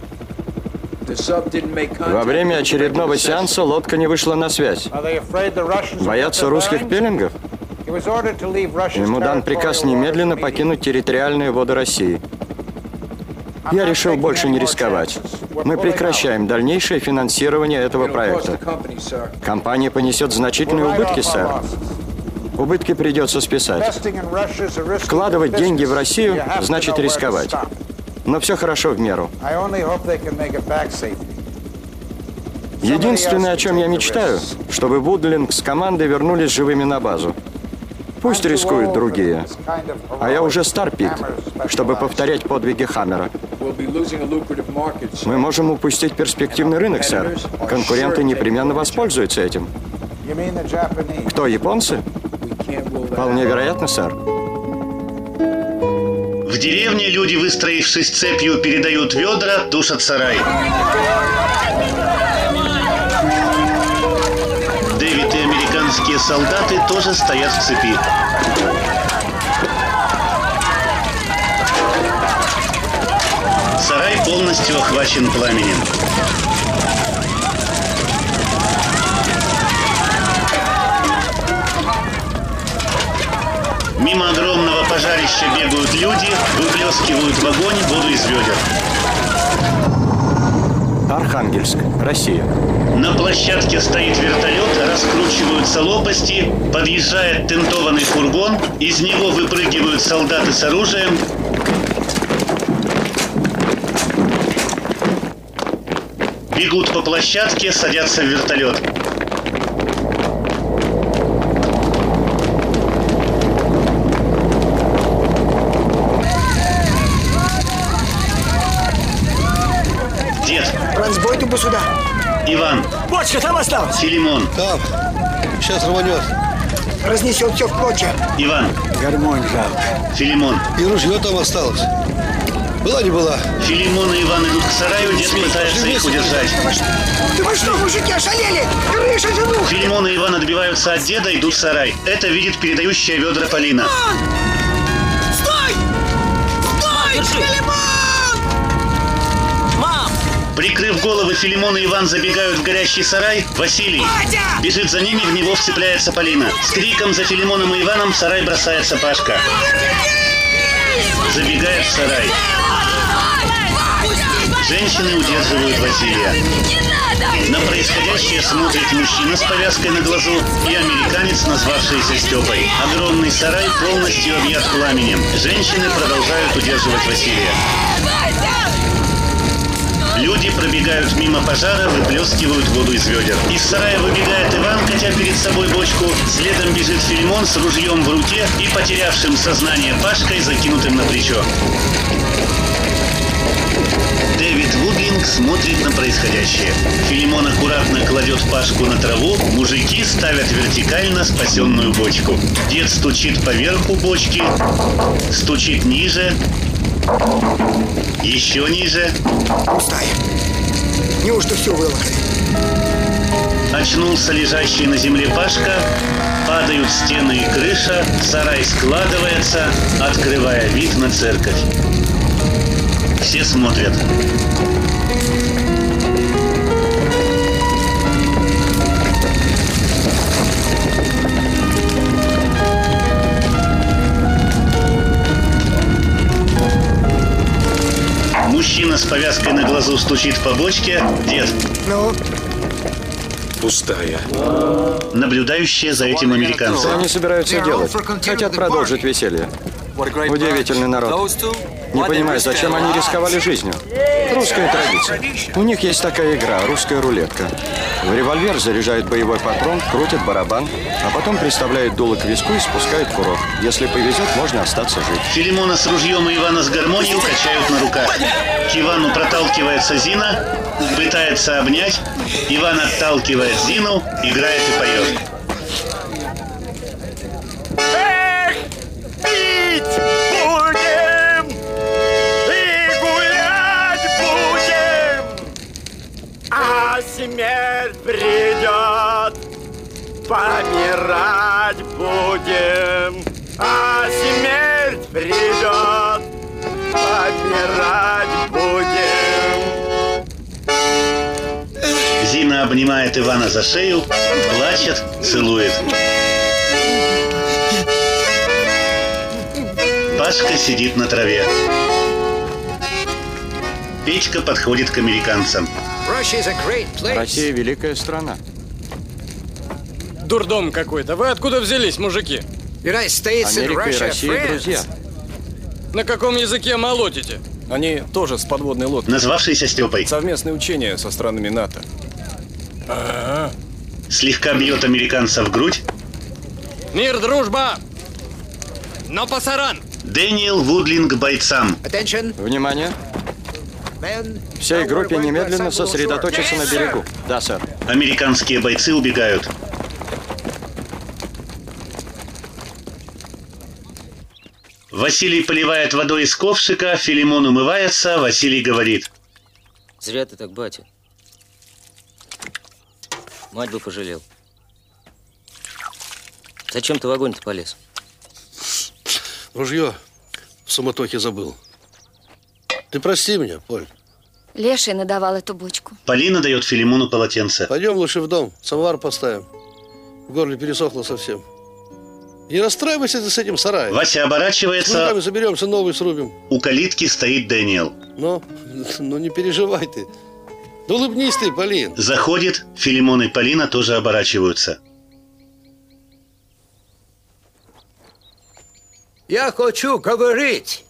Во время очередного сеанса лодка не вышла на связь. Боятся русских пеленгов? Ему дан приказ немедленно покинуть территориальные воды России. Я решил больше не рисковать. Мы прекращаем дальнейшее финансирование этого проекта. Компания понесет значительные убытки, сэр. Убытки придется списать. Вкладывать деньги в Россию значит рисковать. Но все хорошо в меру. Единственное, о чем я мечтаю, чтобы Вудлинг с командой вернулись живыми на базу. Пусть рискуют другие. А я уже стар, Пит, чтобы повторять подвиги Хаммера. Мы можем упустить перспективный рынок, сэр. Конкуренты непременно воспользуются этим. Кто, японцы? Вполне вероятно, сэр. В деревне люди, выстроившись цепью, передают ведра, тушат сарай. Дэвид и американские солдаты тоже стоят в цепи. Сарай полностью охвачен пламенем. Мимо огромного пожарища бегают люди, выплескивают в огонь воду из ведер. Архангельск, Россия. На площадке стоит вертолет, раскручиваются лопасти, подъезжает тентованный фургон, из него выпрыгивают солдаты с оружием. Бегут по площадке, садятся в вертолет. Бронзбой тупо сюда. Иван. Бочка там осталась. Филимон. Там. Сейчас рванет. Разнесет все в клочья. Иван. Гармонь жалко. Филимон. И ружье там осталось. Была не была. Филимон и Иван идут к сараю, дед пытается их удержать. Да вы что, мужики, ошалели? Крыша жену! Филимон и Иван отбиваются от деда, идут в сарай. Это видит передающая ведра Полина. Стой! Стой! Филимон! Прикрыв головы, Филимон и Иван забегают в горящий сарай. Василий бежит за ними, в него вцепляется Полина. С криком за Филимоном и Иваном в сарай бросается Пашка. Забегает в сарай. Женщины удерживают Василия. На происходящее смотрит мужчина с повязкой на глазу и американец, назвавшийся Степой. Огромный сарай полностью объят пламенем. Женщины продолжают удерживать Василия. Люди пробегают мимо пожара, выплескивают воду из ведер. Из сарая выбегает Иван, катя перед собой бочку. Следом бежит Филимон с ружьем в руке и потерявшим сознание Пашкой, закинутым на плечо. Дэвид Вудлинг смотрит на происходящее. Филимон аккуратно кладет Пашку на траву, мужики ставят вертикально спасенную бочку. Дед стучит поверху бочки, стучит ниже, еще ниже. Пустая. Неужто все вылокали? Очнулся лежащий на земле Пашка, падают стены и крыша, сарай складывается, открывая вид на церковь. Все смотрят. Мужчина с повязкой на глазу стучит по бочке. Дед. Ну? Пустая. Наблюдающие за этим американцы. Что они собираются делать? Хотят продолжить веселье. Удивительный народ. Не понимаю, зачем они рисковали жизнью. Русская традиция. У них есть такая игра, русская рулетка. В револьвер заряжают боевой патрон, крутят барабан, а потом приставляют дуло к виску и спускают курок. Если повезет, можно остаться жить. Филимона с ружьем и Ивана с гармонией качают на руках. К Ивану проталкивается Зина, пытается обнять. Иван отталкивает Зину, играет и поет. Смерть придет, помирать будем, а смерть придет, помирать будем. Зина обнимает Ивана за шею, плачет, целует. Пашка сидит на траве. Петька подходит к американцам. Россия великая страна. Дурдом какой-то. Вы откуда взялись, мужики? Америка и Россия друзья. На каком языке молотите? Они тоже с подводной лодки. Назвавшийся Степой. Совместные учения со странами НАТО. А-а-а. Слегка бьет американца в грудь. Мир, дружба! Но пасаран! Дэниел Вудлинг бойцам. Внимание! Всей группе немедленно сосредоточиться на берегу. Да, сэр. Американские бойцы убегают. Василий поливает водой из ковшика, Филимон умывается, Василий говорит. Зря ты так, батя. Мать бы пожалел. Зачем ты в огонь-то полез? Ружье в суматохе забыл. Ты прости меня, Поль. Леший надавал эту бочку. Полина дает Филимону полотенце. Пойдем лучше в дом, самовар поставим. В горле пересохло совсем. Не расстраивайся ты с этим сараем. Вася оборачивается. С руками заберемся, новый срубим. У калитки стоит Дэниел. Ну, ну не переживай ты. Да улыбнись ты, Полин. Заходит, Филимон и Полина тоже оборачиваются. Я хочу говорить.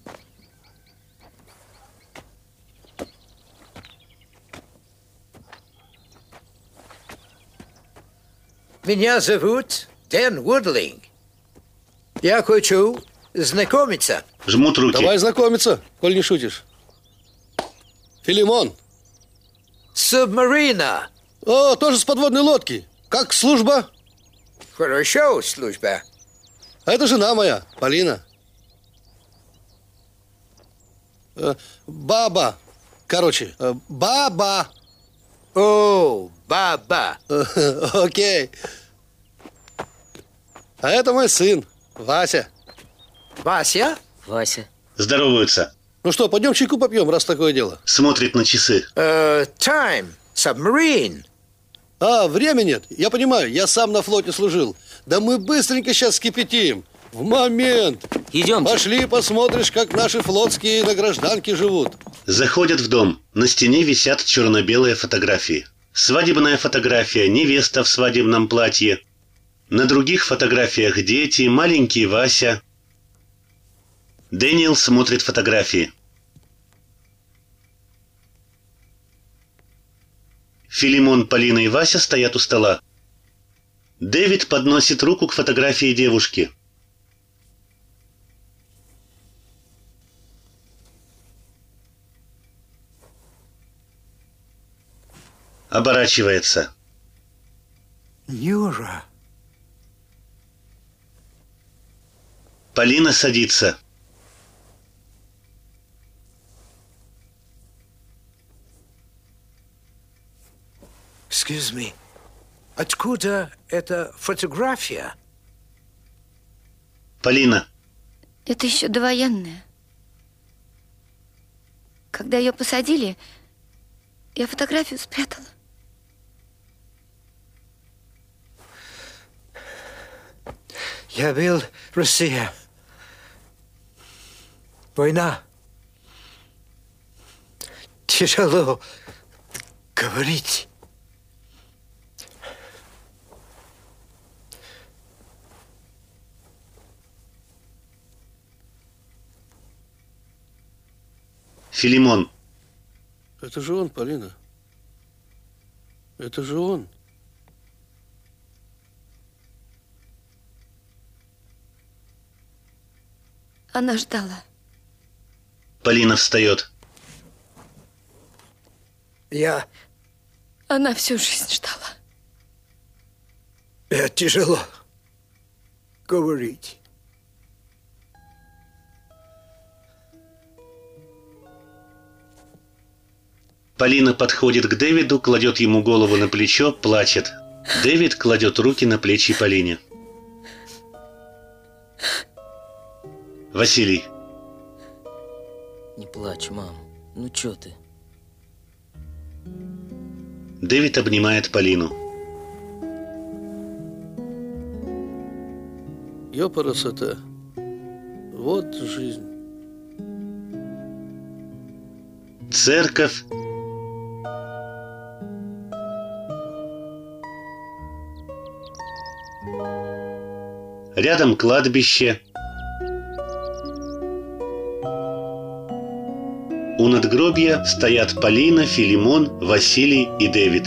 Меня зовут Дэн Вудлинг. Я хочу знакомиться. Жмут руки. Давай знакомиться, коль не шутишь. Филимон. Субмарина. О, тоже с подводной лодки. Как служба? Хорошо, служба. А это жена моя, Полина. Э, баба. Короче, э, баба. О, баба. Окей. А это мой сын, Вася. Вася? Вася. Здороваются. Ну что, пойдем чайку попьем, раз такое дело. Смотрит на часы. Uh, time. Submarine. А, времени нет. Я понимаю, я сам на флоте служил. Да мы быстренько сейчас скипятим. В момент. Идемте. Пошли, посмотришь, как наши флотские на гражданке живут. Заходят в дом. На стене висят черно-белые фотографии. Свадебная фотография, невеста в свадебном платье. На других фотографиях дети, маленький Вася. Дэниел смотрит фотографии. Филимон, Полина и Вася стоят у стола. Дэвид подносит руку к фотографии девушки. Оборачивается. Нюра. Полина садится. Excuse me. Откуда эта фотография? Полина. Это еще довоенная. Когда ее посадили, я фотографию спрятала. Я был в России. Война. Тяжело говорить. Филимон. Это же он, Полина. Это же он. Она ждала. Полина встает. Я... Она всю жизнь ждала. Это тяжело говорить. Полина подходит к Дэвиду, кладет ему голову на плечо, плачет. Дэвид кладет руки на плечи Полине. Василий. Не плачь, мам. Ну чё ты? Дэвид обнимает Полину. Ёпарасота. Вот жизнь. Церковь. Рядом кладбище. У надгробья стоят Полина, Филимон, Василий и Дэвид.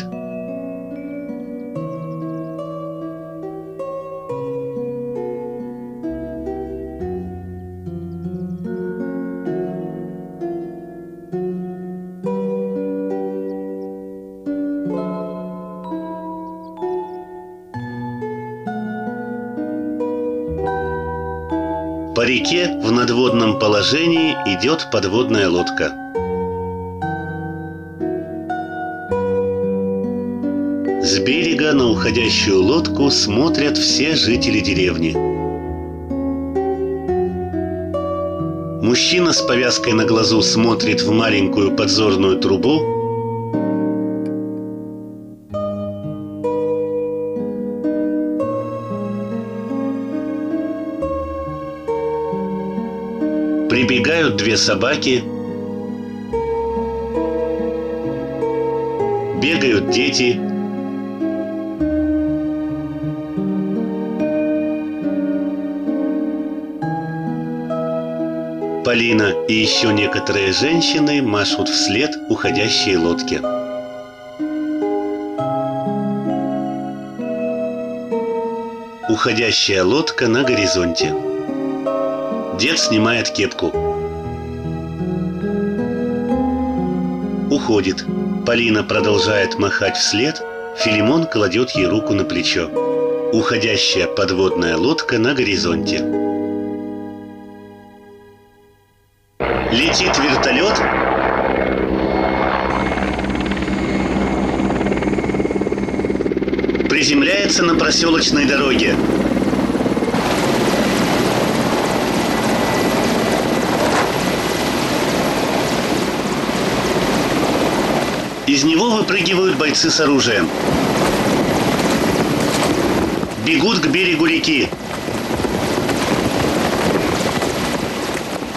По реке в надводном положении идет подводная лодка. С берега на уходящую лодку смотрят все жители деревни. Мужчина с повязкой на глазу смотрит в маленькую подзорную трубу. Прибегают две собаки. Бегают дети. Полина и еще некоторые женщины машут вслед уходящей лодке. Уходящая лодка на горизонте. Дед снимает кепку. Уходит. Полина продолжает махать вслед. Филимон кладет ей руку на плечо. Уходящая подводная лодка на горизонте. Летит вертолет. Приземляется на проселочной дороге. Из него выпрыгивают бойцы с оружием. Бегут к берегу реки.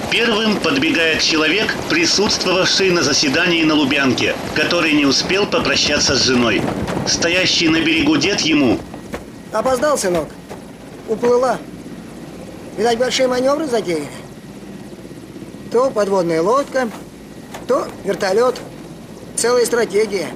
Первым подбегает человек, присутствовавший на заседании на Лубянке, который не успел попрощаться с женой. Стоящий на берегу дед ему: опоздал, сынок. Уплыла. Видать, большие маневры затеяли. То подводная лодка, то вертолет. Целая стратегия.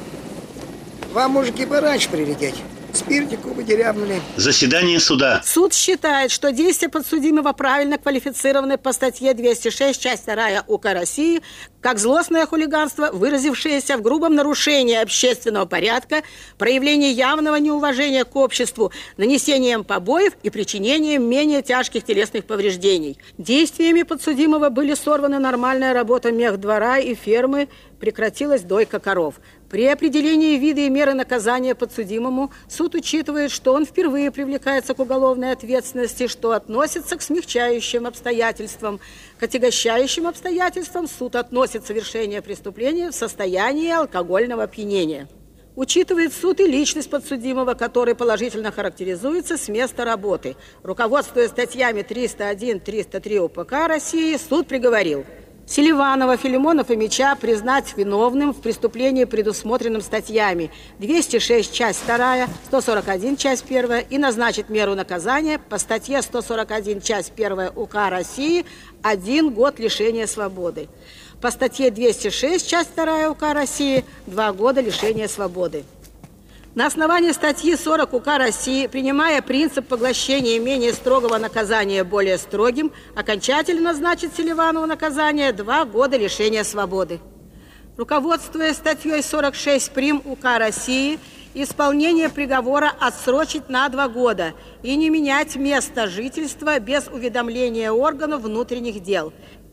Вам, мужики, пораньше прилететь. Спиртику бы дерябнули. Заседание суда. Суд считает, что действия подсудимого правильно квалифицированы по статье двести шесть, часть вторая УК России, как злостное хулиганство, выразившееся в грубом нарушении общественного порядка, проявлении явного неуважения к обществу, нанесением побоев и причинением менее тяжких телесных повреждений. Действиями подсудимого были сорваны нормальная работа мехдвора и фермы, прекратилась дойка коров. При определении вида и меры наказания подсудимому суд учитывает, что он впервые привлекается к уголовной ответственности, что относится к смягчающим обстоятельствам. К отягощающим обстоятельствам суд относит совершение преступления в состоянии алкогольного опьянения. Учитывает суд и личность подсудимого, который положительно характеризуется с места работы. Руководствуясь статьями триста один — триста три УПК России, суд приговорил Селиванова, Филимонов и Мича признать виновным в преступлении, предусмотренном статьями двести шесть, часть вторая, сто сорок один, часть первая, и назначить меру наказания по статье сто сорок один, часть первая УК России один год лишения свободы. По статье двести шесть, часть вторая УК России два года лишения свободы. На основании статьи сорок УК России, принимая принцип поглощения менее строгого наказания более строгим, окончательно назначит Селиванову наказание два года лишения свободы. Руководствуясь статьей сорок шесть прим УК России, исполнение приговора отсрочить на два года и не менять место жительства без уведомления органов внутренних дел.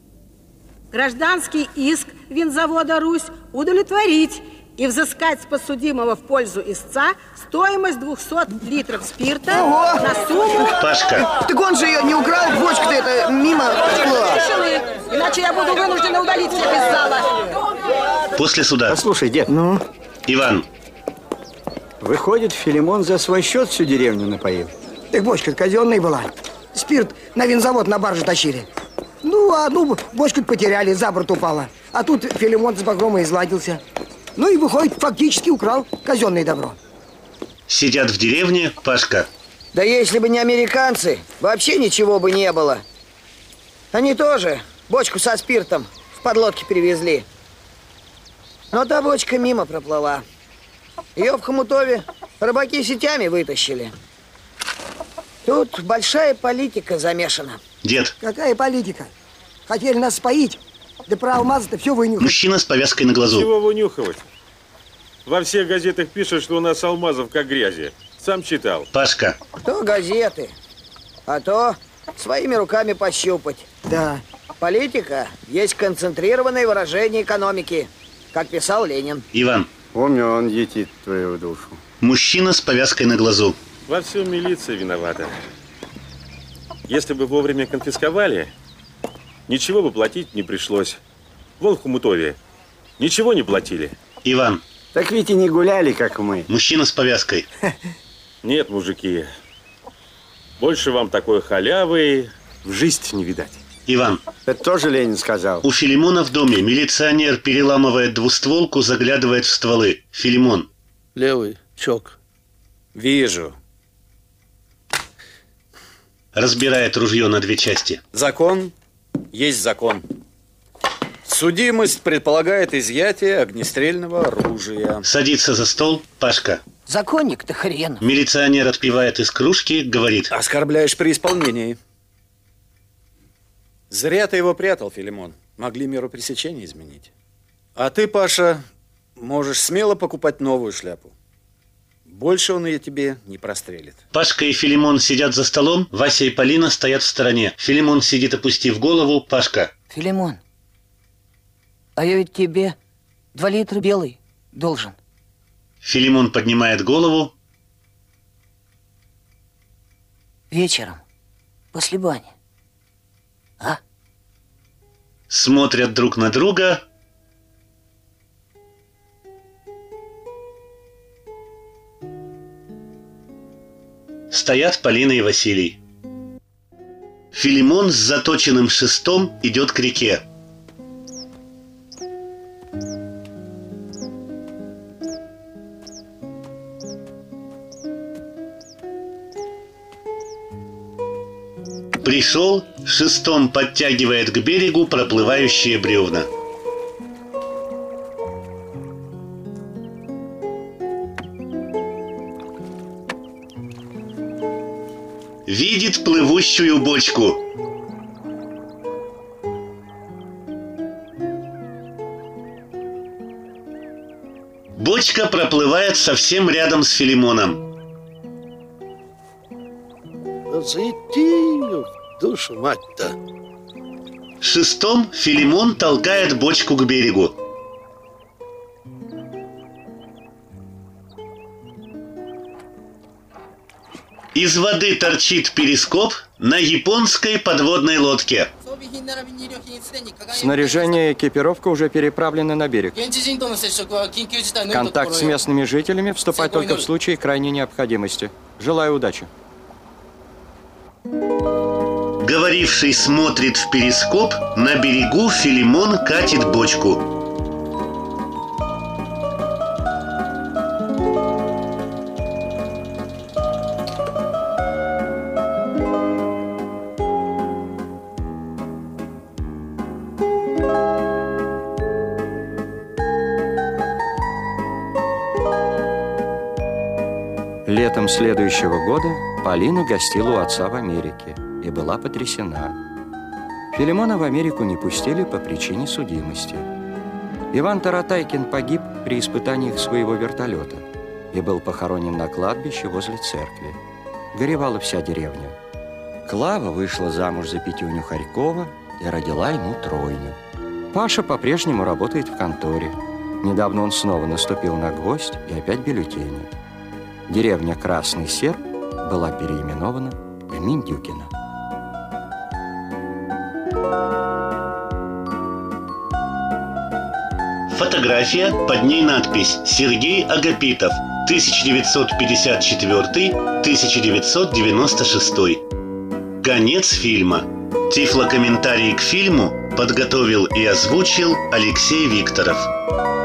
Гражданский иск винзавода «Русь» удовлетворить и взыскать с подсудимого в пользу истца стоимость двухсот литров спирта. Ого! На сумму... Пашка. Так он же ее не украл, бочка-то это мимо шла. Иначе я буду вынуждена удалить всех из зала. После суда. Слушай, дед, ну? Иван. Выходит, Филимон за свой счет всю деревню напоил. Так бочка казенная была. Спирт на винзавод на барже тащили. Ну, а одну бочку потеряли, за борт упала. А тут Филимон с Багромой изладился. Ну и выходит, фактически украл казенное добро. Сидят в деревне, Пашка. Да если бы не американцы, вообще ничего бы не было. Они тоже бочку со спиртом в подлодке привезли. Но та бочка мимо проплыла. Ее в хомутове рыбаки сетями вытащили. Тут большая политика замешана. Дед. Какая политика? Хотели нас споить, да про алмазы-то все вынюхали. Мужчина с повязкой на глазу. Чего вынюхивать? Во всех газетах пишут, что у нас алмазов как грязи. Сам читал. Пашка. То газеты, а то своими руками пощупать. Да. Политика есть концентрированное выражение экономики, как писал Ленин. Иван. Помню, он етит твою душу. Мужчина с повязкой на глазу. Во всем милиция виновата. Если бы вовремя конфисковали, ничего бы платить не пришлось. Вон в Хомутове ничего не платили. Иван. Так ведь и не гуляли, как мы. Мужчина с повязкой. Нет, мужики, больше вам такой халявы в жизнь не видать. Иван. Это тоже Ленин сказал. У Филимона в доме милиционер переламывает двустволку, заглядывает в стволы. Филимон. Левый, чок. Вижу. Разбирает ружье на две части. Закон есть закон. Судимость предполагает изъятие огнестрельного оружия. Садится за стол Пашка. Законник-то хрен. Милиционер отпивает из кружки, говорит. Оскорбляешь при исполнении. Зря ты его прятал, Филимон. Могли меру пресечения изменить. А ты, Паша, можешь смело покупать новую шляпу. Больше он ее тебе не прострелит. Пашка и Филимон сидят за столом, Вася и Полина стоят в стороне. Филимон сидит, опустив голову, Пашка. Филимон, а я ведь тебе два литра белый должен. Филимон поднимает голову. Вечером, после бани. А? Смотрят друг на друга. Стоят Полина и Василий. Филимон с заточенным шестом идет к реке. Пришел, шестом подтягивает к берегу проплывающие бревна. Видит плывущую бочку. Бочка проплывает совсем рядом с Филимоном. Зайти в душу, мать-то. Шестом Филимон толкает бочку к берегу. Из воды торчит перископ на японской подводной лодке. Снаряжение и экипировка уже переправлены на берег. Контакт с местными жителями вступать только в случае крайней необходимости. Желаю удачи. Говоривший смотрит в перископ, на берегу Филимон катит бочку. Летом следующего года Полина гостила у отца в Америке и была потрясена. Филимона в Америку не пустили по причине судимости. Иван Таратайкин погиб при испытаниях своего вертолета и был похоронен на кладбище возле церкви. Горевала вся деревня. Клава вышла замуж за Петюню Харькова и родила ему тройню. Паша по-прежнему работает в конторе. Недавно он снова наступил на гвоздь и опять бюллетени. Деревня Красный Серп была переименована в Миндюкино. Фотография, под ней надпись «Сергей Агапитов, тысяча девятьсот пятьдесят четвёртый — тысяча девятьсот девяносто шестой». Конец фильма. Тифлокомментарий к фильму подготовил и озвучил Алексей Викторов.